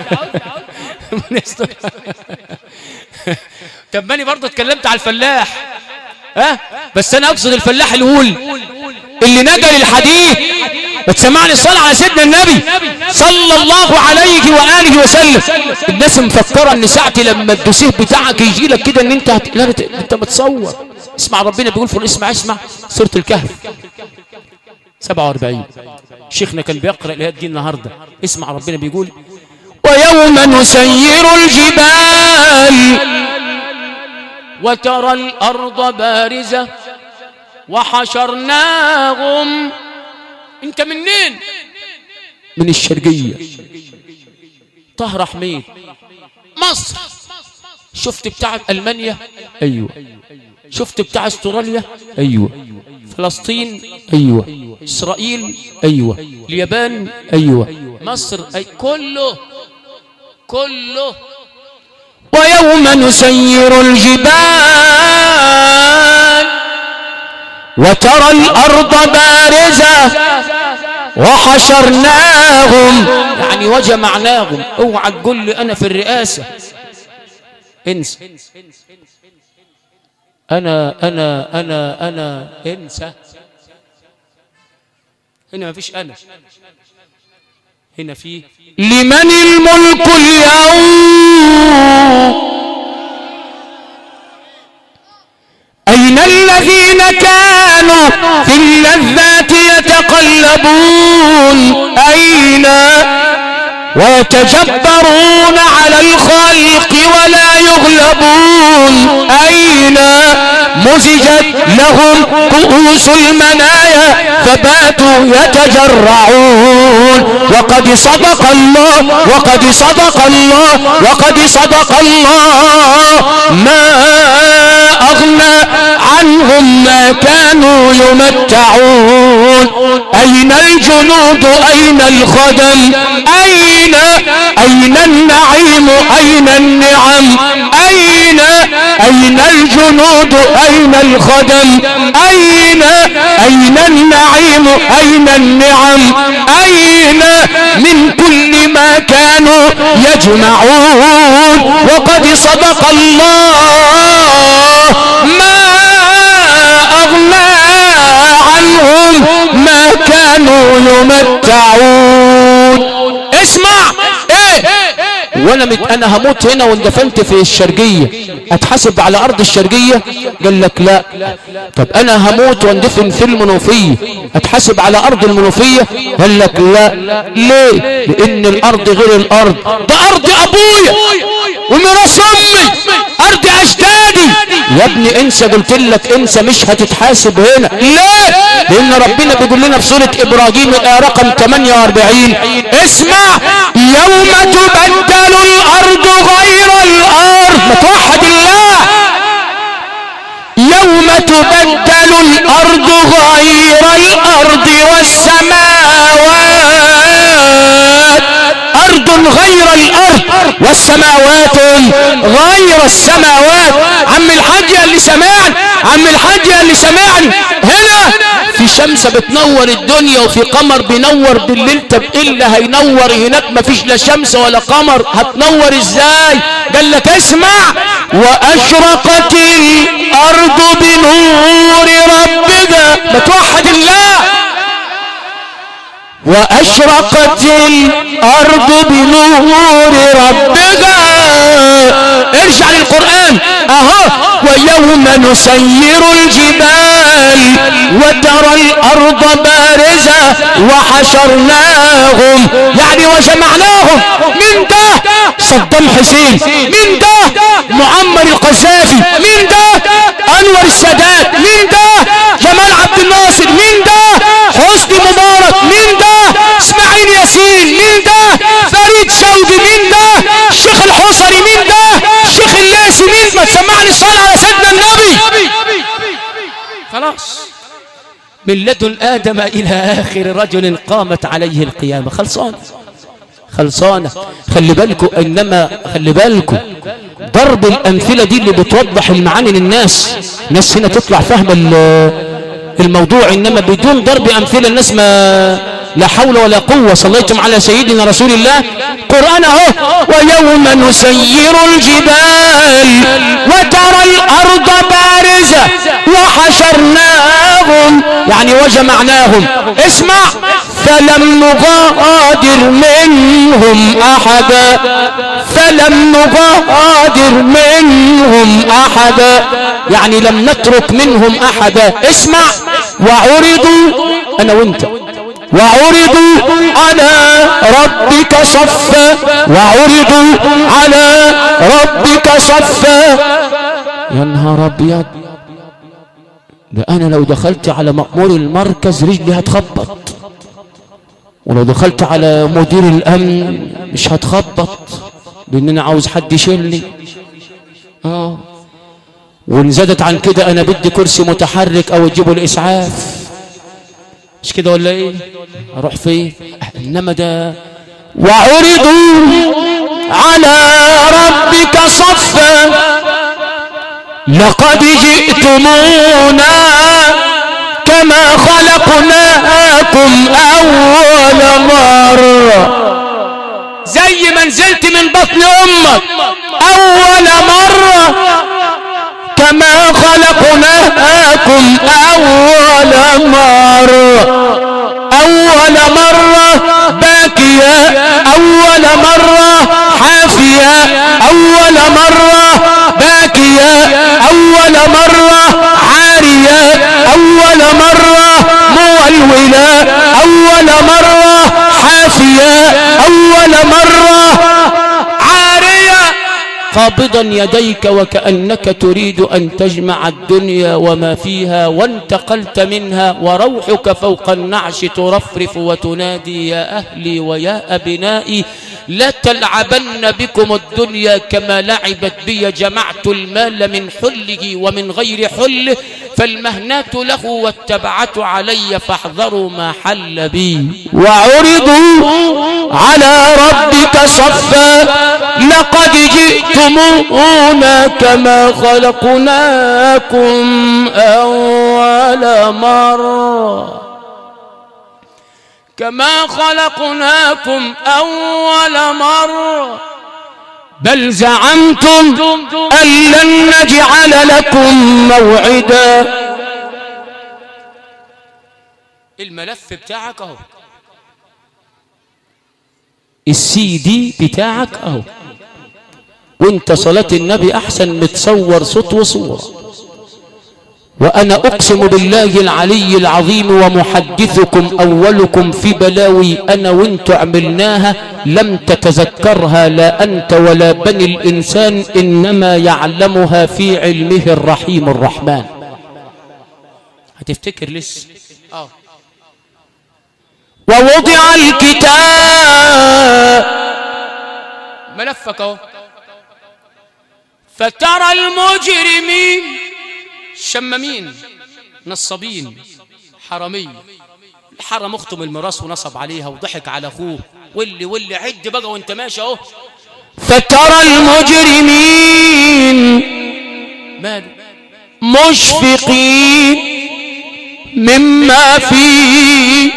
طب ماني برضه اتكلمت على الفلاح، بس انا اقصد الفلاح اللي نجا للحديث. بتسمعني الصلاة على سيدنا النبي صلى الله عليه وآله وسلم. الناس مفكرة ان ساعتي لما الدوسيه بتاعك يجي لك كده ان انت متصور. اسمع ربنا بيقول في اسمع سورة الكهف 47. شيخنا كان بيقرأ الآيات دي النهاردة. اسمع ربنا بيقول ويوم نسير الجبال وترى الأرض بارزة وحشرناهم. انت منين؟ من الشرقية، طه حميد، مصر. شفت بتاع ألمانيا؟ ايوه. شفت بتاع استراليا؟ ايوه. فلسطين؟ ايوه. اسرائيل؟ ايوه. اليابان؟ ايوه. مصر؟ كله. ويوم نسير الجبال وترى الأرض بارزة وحشرناهم، يعني وجمعناهم. اوعى تقول لي أنا في الرئاسة، انسى. أنا انسى. هنا ما فيش أنا، هنا في لمن الملك اليوم أين الذين كانوا في اللذات يتقلبون أين ويتجبرون على الخلق ولا يغلبون أين مزجت لهم كؤوس المنايا فباتوا يتجرعون وقد صدق الله ما أغنى عنهم ما كانوا يمتعون أين الجنود أين الخدم أين النعيم أين النعم أين الجنود أين الخدم أين النعيم أين النعم أين من كل ما كانوا يجمعون وقد صدق الله ما أغنى عنهم ما كانوا يمتعون. اسمع انا هموت هنا واندفنت في الشرقية اتحاسب على ارض الشرقية؟ قال لك لا. طب انا هموت واندفن في المنوفية اتحاسب على ارض المنوفية؟ قال لك لا. ليه؟ لان الارض غير الارض، ده ارض ابويا وميراث امي، ارض اجدادي. يا ابني انسى، قلت لك انسى، مش هتتحاسب هنا. ليه؟ لان ربنا بيقول لنا في سورة ابراهيم الآية رقم 48 اسمع يوم تبدل الارض غير الارض. ما توحد الله. يوم تبدل الارض غير الارض والسماوات، ارض غير الارض والسماوات غير السماوات. عم الحاج اللي سمعني هنا في شمس بتنور الدنيا وفي قمر بينور بالليل. طب الا هينور هناك ما فيش لا شمس ولا قمر، هتنور ازاي؟ قال لك اسمع واشرقت الارض بنور ربها. ما توحد الله. واشرقت الارض بنور ربها. ارجع للقرآن اهو. ويوم نسير الجبال وترى الأرض بارزة وحشرناهم، يعني وجمعناهم. من ده؟ صدام حسين. من ده؟ معمر القذافي. من ده؟ أنور السادات. من ده؟ جمال عبد الناصر. من ده؟ حسني مبارك. من ده؟ اسماعيل ياسين. من ده؟ فريد شوقي. من ده؟ الشيخ الحصري. من ده؟ الشيخ الليثي. من ما تسمعني الصلاة على سيدنا النبي. خلاص، من لدن آدم إلى آخر رجل قامت عليه القيامة. خلصانة. خلي بالكم، إنما خلي بالكم ضرب الأمثلة دي اللي بتوضح المعاني للناس. الناس هنا تطلع فهم الموضوع، إنما بدون ضرب أمثلة الناس ما لا حول ولا قوة. صليتم على سيدنا رسول الله. قرآن اهو. ويوم نسير الجبال وترى الأرض بارزة وحشرناهم، يعني وجمعناهم. اسمع، فلم نغادر منهم أحدا. فلم نغادر منهم أحدا، يعني لم نترك منهم أحدا. اسمع، وعرضوا أنا وانت، وعرضوا على ربك صفا. وعرضوا على ربك صفا. يا نهار ابيض، ده انا لو دخلت على مأمور المركز رجلي هتخبط، ولو دخلت على مدير الامن مش هتخبط، لان انا عاوز حد يشيلني. وان زادت عن كده انا بدي كرسي متحرك او اجيبه الاسعاف، مش كده ولا ايه؟ اروح فين؟ انما ده وعرضوا على ربك صفا لقد جئتمونا كما خلقناكم اول مرة. زي ما نزلت من بطن امك اول مرة، كما خلقناكم اول مرة. اول مرة باكية، اول مرة حافية، اول مرة باكية، اول مرة عارية، اول مرة مولولة، اول مرة حافية، اول مرة عارية. قابضا يديك وكأنك تريد أن تجمع الدنيا وما فيها، وانتقلت منها وروحك فوق النعش ترفرف وتنادي يا أهلي ويا أبنائي لا تلعبن بكم الدنيا كما لعبت بي. جمعت المال من حله ومن غير حله، فالمهنات له والتبعة علي، فاحذروا ما حل بي. وعرضوا على ربك صفا لقد جئتمونا كما خلقناكم أول مرة. كما خلقناكم أول مرة، بل زعمتم أن لن نجعل لكم موعدا. الملف بتاعك اهو، السي دي بتاعك اهو، وانت صلاة النبي احسن متصور صوت وصورة. وأنا أقسم بالله العلي العظيم ومحدثكم أولكم في بلاوي أنا وانت عملناها لم تتذكرها لا أنت ولا بني الإنسان، إنما يعلمها في علمه الرحيم الرحمن. هتفتكر لسه؟ ووضع الكتاب، ملفك اهو، فترى المجرمين شمامين نصابين حرامي، الحرم اختم الميراث ونصب عليها وضحك على اخوه، واللي عد بقى وانت ماشي اهو. فترى المجرمين مشفقين مما فيه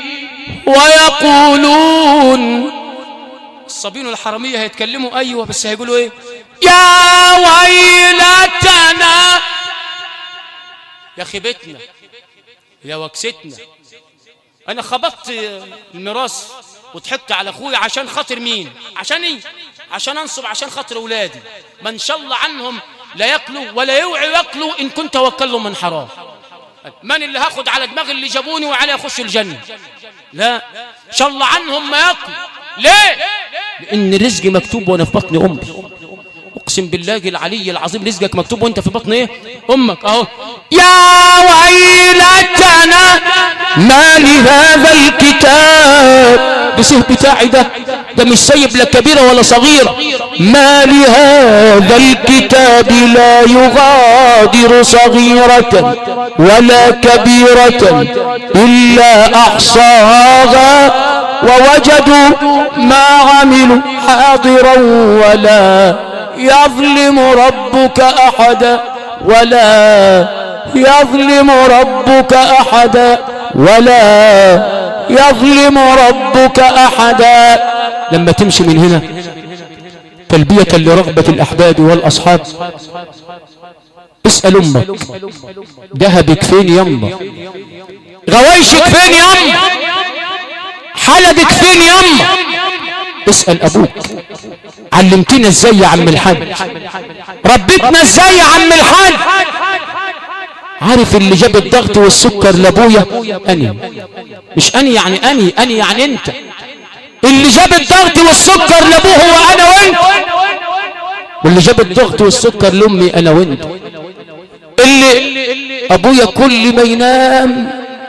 ويقولون، الصبيين والحرامية هيتكلموا ايوه، بس هيقولوا ايه؟ يا ويلتنا، يا خيبتنا، يا وكستنا. انا خبطت الميراث وضحكت على اخويا عشان خاطر مين؟ عشان ايه؟ عشان انصب، عشان خاطر اولادي، ما ان شاء الله عنهم لا ياكلوا ولا يوعوا ياكلوا ان كنت اوكلهم من حرام. من اللي هاخد على دماغ اللي جابوني وعلى يخش الجنة؟ لا، ان شاء الله عنهم ما ياكلوا. ليه؟ لان رزقي مكتوب وانا في بطن امي. اقسم بالله العلي العظيم رزقك مكتوب وانت في بطن ايه؟ امك اهو. يا ويلتنا ما لهذا الكتاب، بسه بتاعي ده مش سايب لا كبيرة ولا صغيرة. ما لهذا الكتاب لا يغادر صغيرة ولا كبيرة إلا أحصاها ووجدوا ما عملوا حاضرا ولا يظلم ربك أحدا ولا يظلم ربك أحدا ولا يظلم ربك أحدا. لما تمشي من هنا تلبية لرغبة الأحباب والأصحاب، اسأل أمك ذهبك فين يما، غوايشك فين يما، حلبك فين يما. اسأل أبوك علمتنا ازاي يا عم الحاج، ربيتنا ازاي يا عم الحاج. عارف اللي جاب الضغط والسكر لابويا؟ أني مش أني يعني أني يعني أنت. اللي جاب الضغط والسكر لابوه هو أنا وأنت، واللي جاب الضغط والسكر لأمي أنا وأنت. اللي أبويا كل ما ينام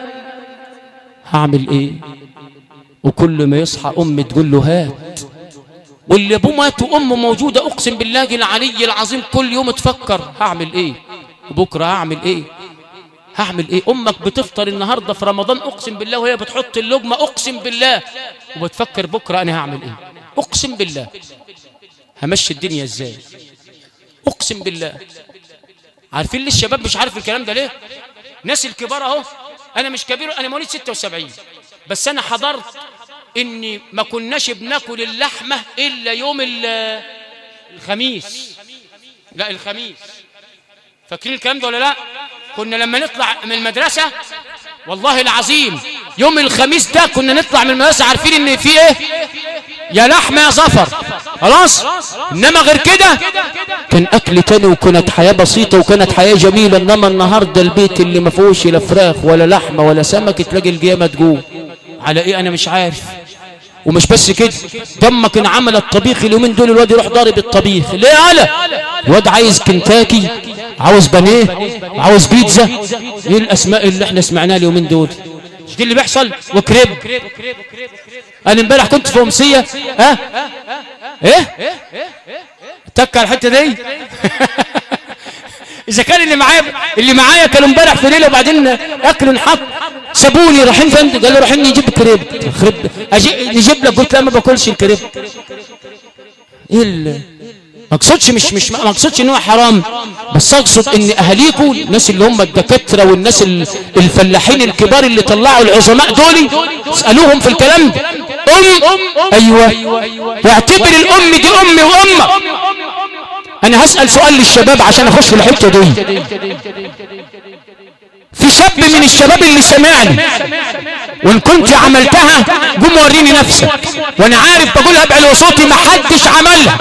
هعمل إيه، وكل ما يصحى أمي تقول له هات. واللي أبوه مات وأمه موجودة أقسم بالله العلي العظيم كل يوم تفكر هعمل إيه وبكرة هعمل إيه هعمل إيه. أمك بتفطر النهاردة في رمضان أقسم بالله وهي بتحط اللقمة أقسم بالله وبتفكر بكرة أنا هعمل إيه، أقسم بالله همشي الدنيا إزاي، أقسم بالله. عارفين ليه الشباب مش عارف الكلام ده ليه؟ ناس الكبار أهو، أنا مش كبير، أنا مواليد 76 بس أنا حضرت إني ما كناش بناكل اللحمة إلا يوم الخميس. لا الخميس، فاكرين الكلام ده ولا لا؟ كنا لما نطلع من المدرسة والله العظيم يوم الخميس ده كنا نطلع من المدرسة عارفين ان في ايه، يا لحمة يا زفر خلاص. انما غير كده كان اكل تاني وكانت حياة بسيطة وكانت حياة جميلة. انما النهاردة البيت اللي ما فيهوش لا فراخ ولا لحمة ولا سمك تلاقي القيامة تقوم على ايه انا مش عارف. ومش بس كده، دمك انعمل الطبيخ اليومين دول الواد يروح ضارب الطبيخ ليه على الواد عايز كنتاكي، عاوز بانيه، عاوز بيتزا. ايه الاسماء اللي احنا سمعناها اليومين دول؟ مش دي اللي بيحصل؟ وكريب. انا امبارح كنت في امسيه ايه تك على الحته دي اذا كان اللي معايا كانوا امبارح في ليله وبعدين اكلوا انحط سابوني رايحين فين؟ قالوا رايحين نجيب كريب. نجيب لك، قلت لا ما باكلش الكريب. ايه ما اقصدش مش ما اقصدش ان هو حرام، بس اقصد ان اهاليكم الناس اللي هم الدكاتره والناس الفلاحين الكبار اللي طلعوا العظماء دول اسالوهم في الكلام ده. ايوه واعتبر الام دي امي وامك. انا هسال سؤال للشباب عشان اخش في الحته دي. في شاب من الشباب اللي سمعني وان كنت عملتها قوم وريني نفسك، وانا عارف بقولها بعلو صوتي ما حدش عملها.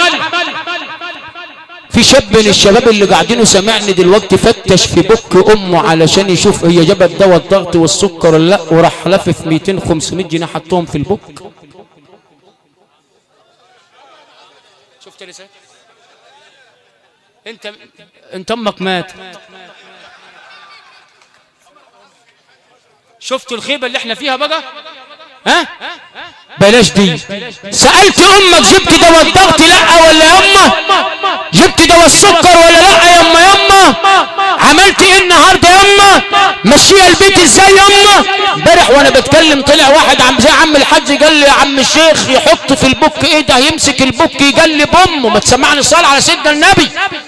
في شاب من الشباب اللي قاعدين سمعني دلوقتي فتش في بك امه علشان يشوف هي جابت دواء الضغط والسكر ولا لا، وراح لفف 200 500 جنيه حطهم في البك. شفت لسه انت امك مات. شفتوا الخيبه اللي احنا فيها بقى؟ ها بلاش دي. سألت امك جبت دواء الضغط لا ولا يما؟ جبت دواء السكر ولا لا يما؟ عملت ايه النهارده يما؟ مشيها البيت ازاي يما؟ امبارح وانا بتكلم طلع واحد زي عم الحاج قال لي يا عم الشيخ يحط في البك ايه ده، يمسك البك يقلب امه. ما تسمعني الصلاه على سيدنا النبي.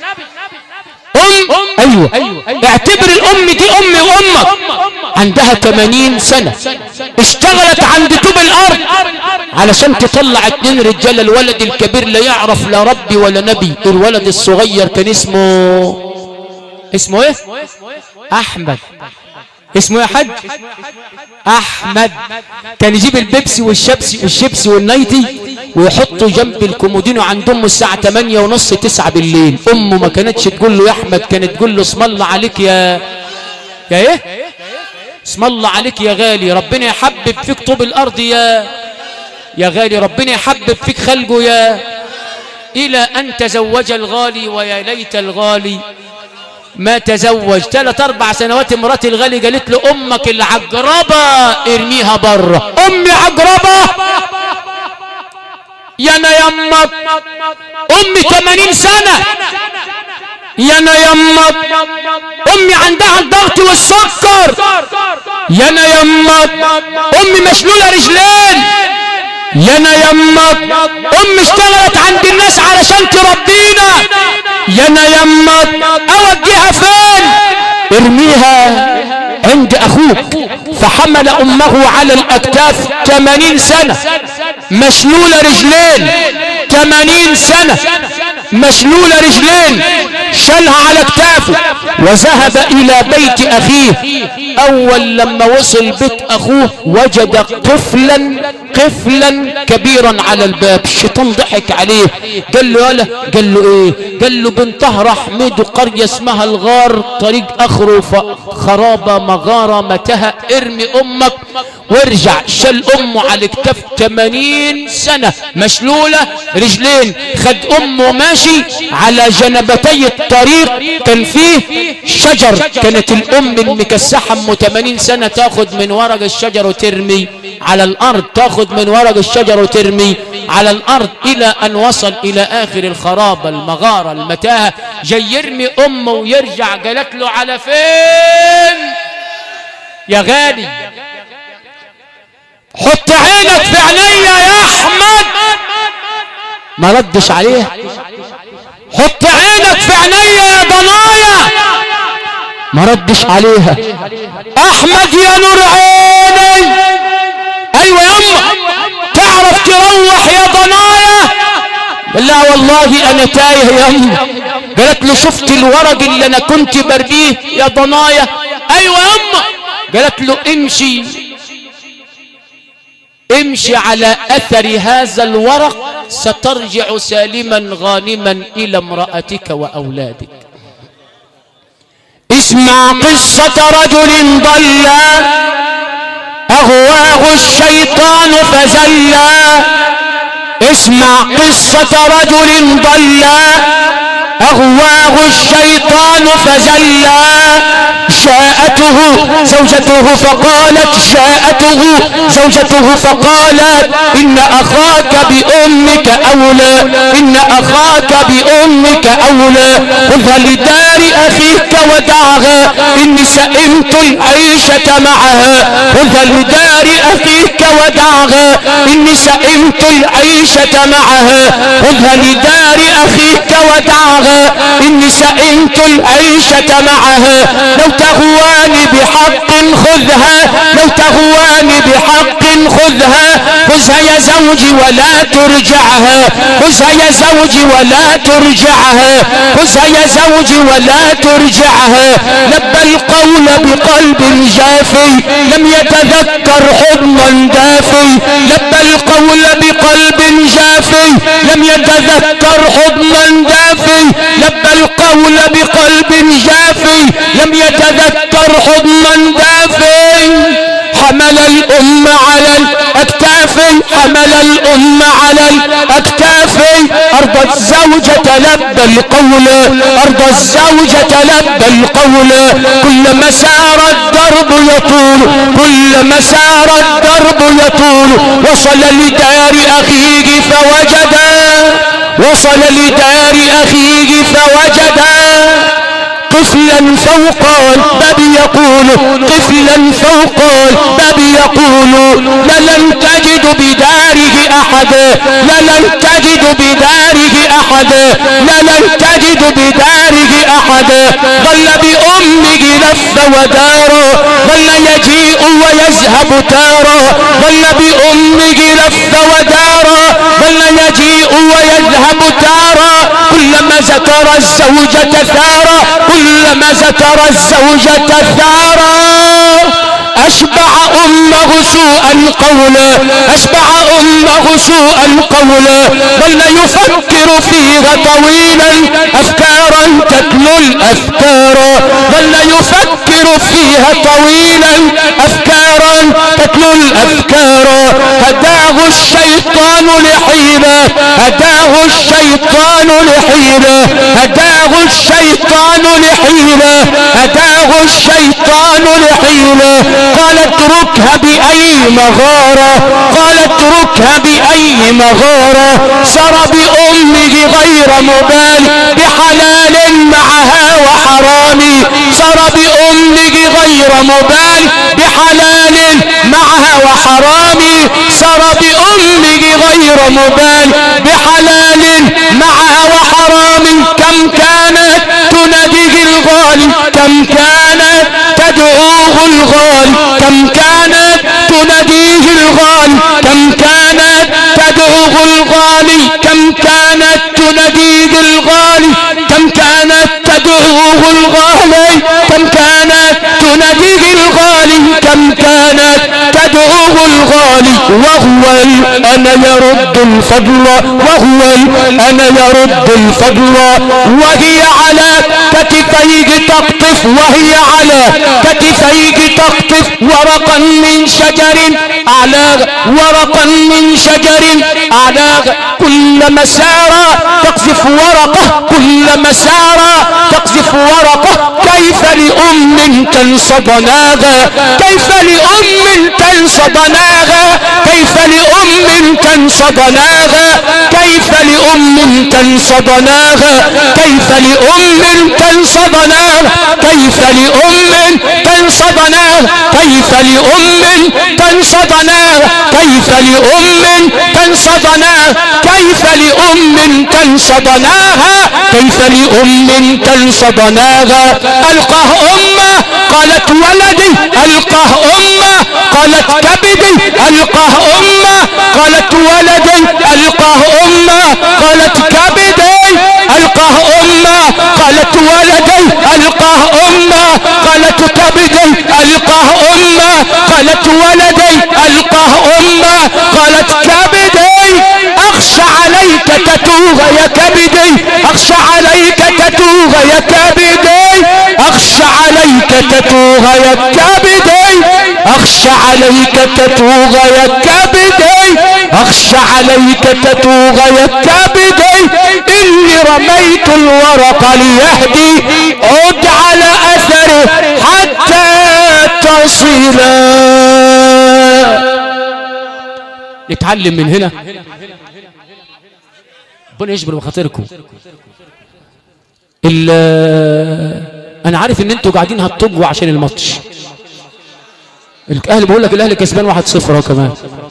ايوه اعتبر الام دي امي وامك. عندها 80 سنة اشتغلت عند طوب الارض علشان تطلع 2 رجال. الولد الكبير لا يعرف لا ربي ولا نبي، الولد الصغير كان اسمه ايه؟ احمد. اسمه يا حاج احمد. كان يجيب البيبسي والشيبسي والنايتي ويحطه جنب الكومودينو عند امه الساعه 8:30 9 بالليل. امه ما كانتش تقول له يا احمد، كانت تقول له اسم الله عليك يا ايه اسم الله عليك يا غالي. ربنا يحبب فيك طوب الارض يا غالي، ربنا يحبب فيك خلقه الى ان تزوج الغالي، ويا ليت الغالي ما تزوج. 3-4 سنوات مرات الغالي قالت له امك العقربة ارميها بره. امي عقربة يا انا يمك، امي 80 سنة يا انا يمك، امي عندها الضغط والسكر يا انا يمك، امي مشلولة رجلين يا انا يمك، امي اشتغلت عند الناس علشان تربينا يا انا يمك، اوديها فين؟ ارميها عند اخوك. فحمل امه على الاكتاف 80 سنة مشلولة رجلين، 80 سنة مشلولة رجلين، شالها على اكتافه وذهب الى بيت اخيه. اول لما وصل بيت اخوه وجد قفلا كبيرا على الباب. الشيطان ضحك عليه قال له يالا، قال له ايه؟ قال له بنته رحمد قرية اسمها الغار، طريق اخره خرابة مغارة متاهة، ارمي امك وارجع. شال امه على اكتاف 80 سنة مشلولة رجلين، خد امه ماشي على جنبتي الطريق كان فيه شجر، كانت الام المكسحة ام 80 سنة تاخد من ورق الشجر وترمي على الارض، تاخد من ورق الشجر وترمي على الارض، الى ان وصل الى اخر الخرابة المغارة المتاهة. جاي يرمي امه ويرجع، قالت له على فين يا غالي؟ حط عينك في عينيا يا احمد. ما ردش عليها. حط عينك في عينيا يا ضنايا. ما ردش عليها. احمد يا نور عيني. ايوه يا اما تعرف تروح يا ضنايا؟ لا والله انا تايه يا اما. قالت له شفت الورق اللي انا كنت برميه يا ضنايا؟ ايوه يا اما. قالت له امشي على اثر هذا الورق سترجع سالما غانما الى امرأتك واولادك. اسمع قصة رجل ضل اغواه الشيطان فزلا. اسمع قصة رجل ضل اغواه الشيطان فزلا. جاءته زوجته فقالت إن أخاك بأمك أولى، إن أخاك بأمك أولى، خذها لدار أخيك ودعها إني سئمت العيشة معها. خذها لدار أخيك ودعها إني سئمت العيشة معها. خذها لدار أخيك ودعها إني سئمت العيشة معها. لو تغواني بحق خذها، لو تغواني بحق خذها. خذها يا زوجي ولا ترجعها، خذها يا زوجي ولا ترجعها، خذها يا زوجي ولا ترجعها. لبى القول بقلب جافي لم يتذكر حضنا دافي. لبى القول بقلب جافي لم يتذكر حضنا دافي. لبى القول بقلب جافي لم يتذكر حضنا دافي. حمل الأم على الأكتاف، حمل الأم على الأكتاف. أرضى الزوجة لبى القول، أرضى الزوجة لبى القول. كلما سار الدرب يطول، كلما سار الدرب يطول. وصل لدار أخيه فوجدا، وصل لدار أخيه فوجدا طفلا فوق الباب يقول، طفلا فوق الباب يقول للن تجد بداره أحد، للن تجد بداره أحد، للن تجد بداره أحد. ظل بأمه لف ودار، ظل يجيء ويذهب تارا. ظل بأمه لف ودار، ظل يجيء ويذهب تارا. كلما ذكر الزوجة ثارا، كلما ذكر الزوجة ثارا. أشبع أمه سوءا قولا، أشبع أمه سوءا قولا. ظل يفكر فيها طويلا أفكارا تتلو الأفكار. ظل يفكر فيها طويلا أفكارا تتلو الأفكار. هداه الشيطان لحيلة، هداه الشيطان لحيلة، هداه الشيطان لحيلة، هداه الشيطان لحيلة. قال اتركها بأي مغارة، قال اتركها بأي مغارة. سر بأمه غير مبالي بحلال معها وحرام، سر بأمه غير مبالي بحلال معها وحرام، سر بأمه غير مبالي بحلال معها وحرام. كم كانت تناديه الغالي، كم كانت تدعوه الغالي، كم كانت تناديه الغالي، كم كانت تدعوه الغالي، كم كانت تناديه الغالي، كم كانت تدعوه الغالي، كم كانت تناديه الغالي، كم كانت تدعوه الغالي. وهو أنا يرد الفضل، وهو أنا يرد الفضل. وهي على كتفيه تقطف، وهي على كتفيه تقطف ورقا من شجر أعلاغ، ورقا من شجر أعلاغ. كل مسارة تقذف ورقة، كل مسارة تقذف ورقة. كيف لأم تنصب ناغا، كيف لأم تنصب ناغا، كيف لأم تنصب ناغا، كيف لأم تنصب ناغا، كيف لأم تنصب ناغا، كيف لأم تنصب ناغا، كيف لأم تنصب ناغا، كيف لأم تنصب ناغا، كيف لأم تنصب ناغا، كيف لأم تنصب ناغا. ألقاه أمه قالت ولدي، ألقاه أمه قالت كبدي، ألقاه أمه قالت ولدي، ألقاه أمه قالت كبدي، ألقاه أمه قالت ولدي، ألقاه أمه قالت كبدي، ألقاه أمه قالت ولدي، ألقاه أمه قالت كبدي. أخشى عليك تتوه يا كبدي، أخشى عليك تتوه يا كبدي، أخشى عليك تتوه يا كبدي، أخشى عليك تتوه يا كبدي، أخشى عليك تتوه يا كبدي. إني رميت الورق ليهدي، عد على أثره حتى تصلا. نتعلم من هنا، ربنا يجبر بخاطركم. انا عارف ان انتوا قاعدين هتطجوا عشان الماتش. الاهلي بيقول لك الاهلي كسبان 1-0 اهو كمان.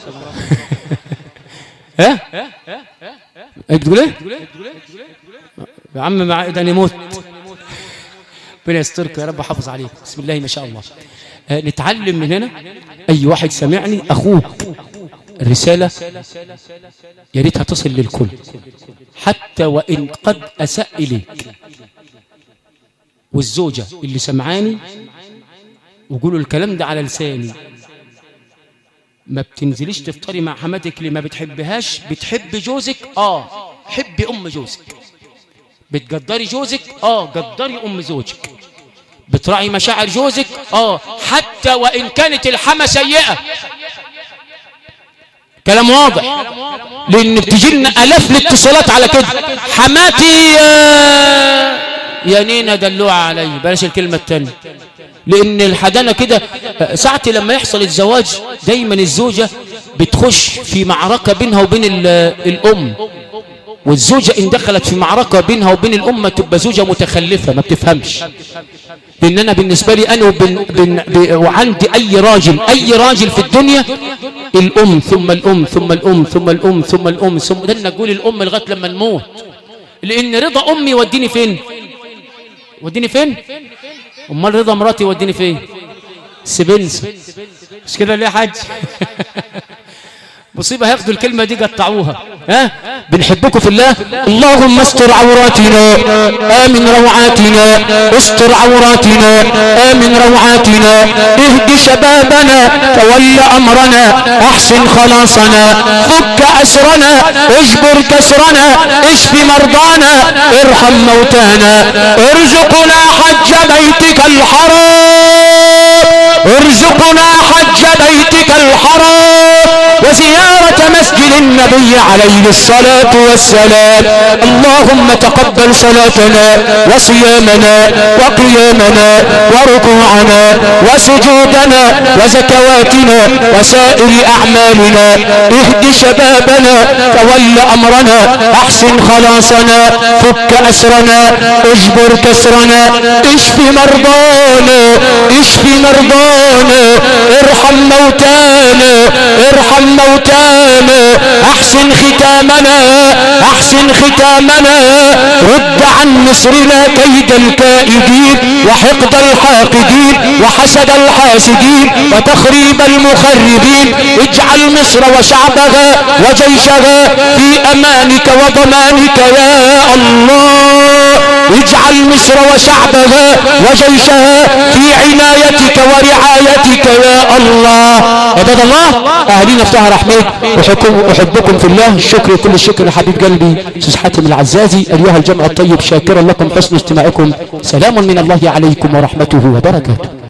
ها بتقول ايه يا عم؟ مع ده نموت. ربنا يسترك يا رب، حافظ عليك. بسم الله ما شاء الله. نتعلم من هنا. اي واحد سمعني، اخوك الرسالة يا ريتها تصل للكل، حتى وإن قد أساء إليك. والزوجة اللي سمعاني وقولوا الكلام ده على لساني، ما بتنزليش تفطري مع حماتك اللي ما بتحبهاش. بتحب جوزك، حبي أم جوزك. بتقدري جوزك، قدري أم زوجك. بتراعي مشاعر جوزك، حتى وإن كانت الحما سيئة. كلام واضح، لان بتجي لنا الاف الاتصالات على كده. حماتي يا نينا دلوعه علي، بلاش الكلمه الثانيه، لان الحدانه كده. ساعه لما يحصل الزواج دايما الزوجه بتخش في معركه بينها وبين الام، والزوجه ان دخلت في معركه بينها وبين الام تبقى زوجه متخلفه ما بتفهمش. لان انا بالنسبه لي انا وعندي اي راجل في الدنيا، الام ثم الام ثم الام ثم الام ثم الام ثم ده نقول الام لغايه لما نموت. لان رضا امي يوديني فين؟ وديني فين؟ امال رضا مراتي يوديني فين؟ سبنسة. مش كده ليه يا حاج؟ مصيبة هياخدوا الكلمة دي قطعوها. بنحبكم في الله. اللهم استر عوراتنا، آمن روعاتنا، استر عوراتنا، آمن روعاتنا، اهد شبابنا، تول أمرنا، أحسن خلاصنا، فك أسرنا، اجبر كسرنا، اشف مرضانا، ارحم موتانا، ارزقنا حج بيت الحرام، ارزقنا حج بيتك الحرام وزيارة مسجد النبي عليه الصلاة والسلام. اللهم تقبل صلاتنا وصيامنا وقيامنا وركوعنا وسجودنا وزكواتنا وسائر أعمالنا. اهد شبابنا، تول أمرنا، احسن خلاصنا، فك أسرنا، اجبر كسرنا، اشف مرضانا، اشف مرضانا، ارحم موتانا، ارحم موتانا، احسن ختامنا، احسن ختامنا، رد عن مصرنا كيد الكائدين وحقد الحاقدين وحسد الحاسدين وتخريب المخربين. اجعل مصر وشعبها وجيشها في امانك وضمانك يا الله. اجعل مصر وشعبها وجيشها في عنايتك ورعايتك يا الله. عباد الله، اهلينا افتح رحمك، احبكم في الله. الشكر كل الشكر حبيب قلبي استاذ حاتم العزازي. ايها الجمع الطيب، شاكرا لكم حسن استماعكم. سلام من الله عليكم ورحمته وبركاته.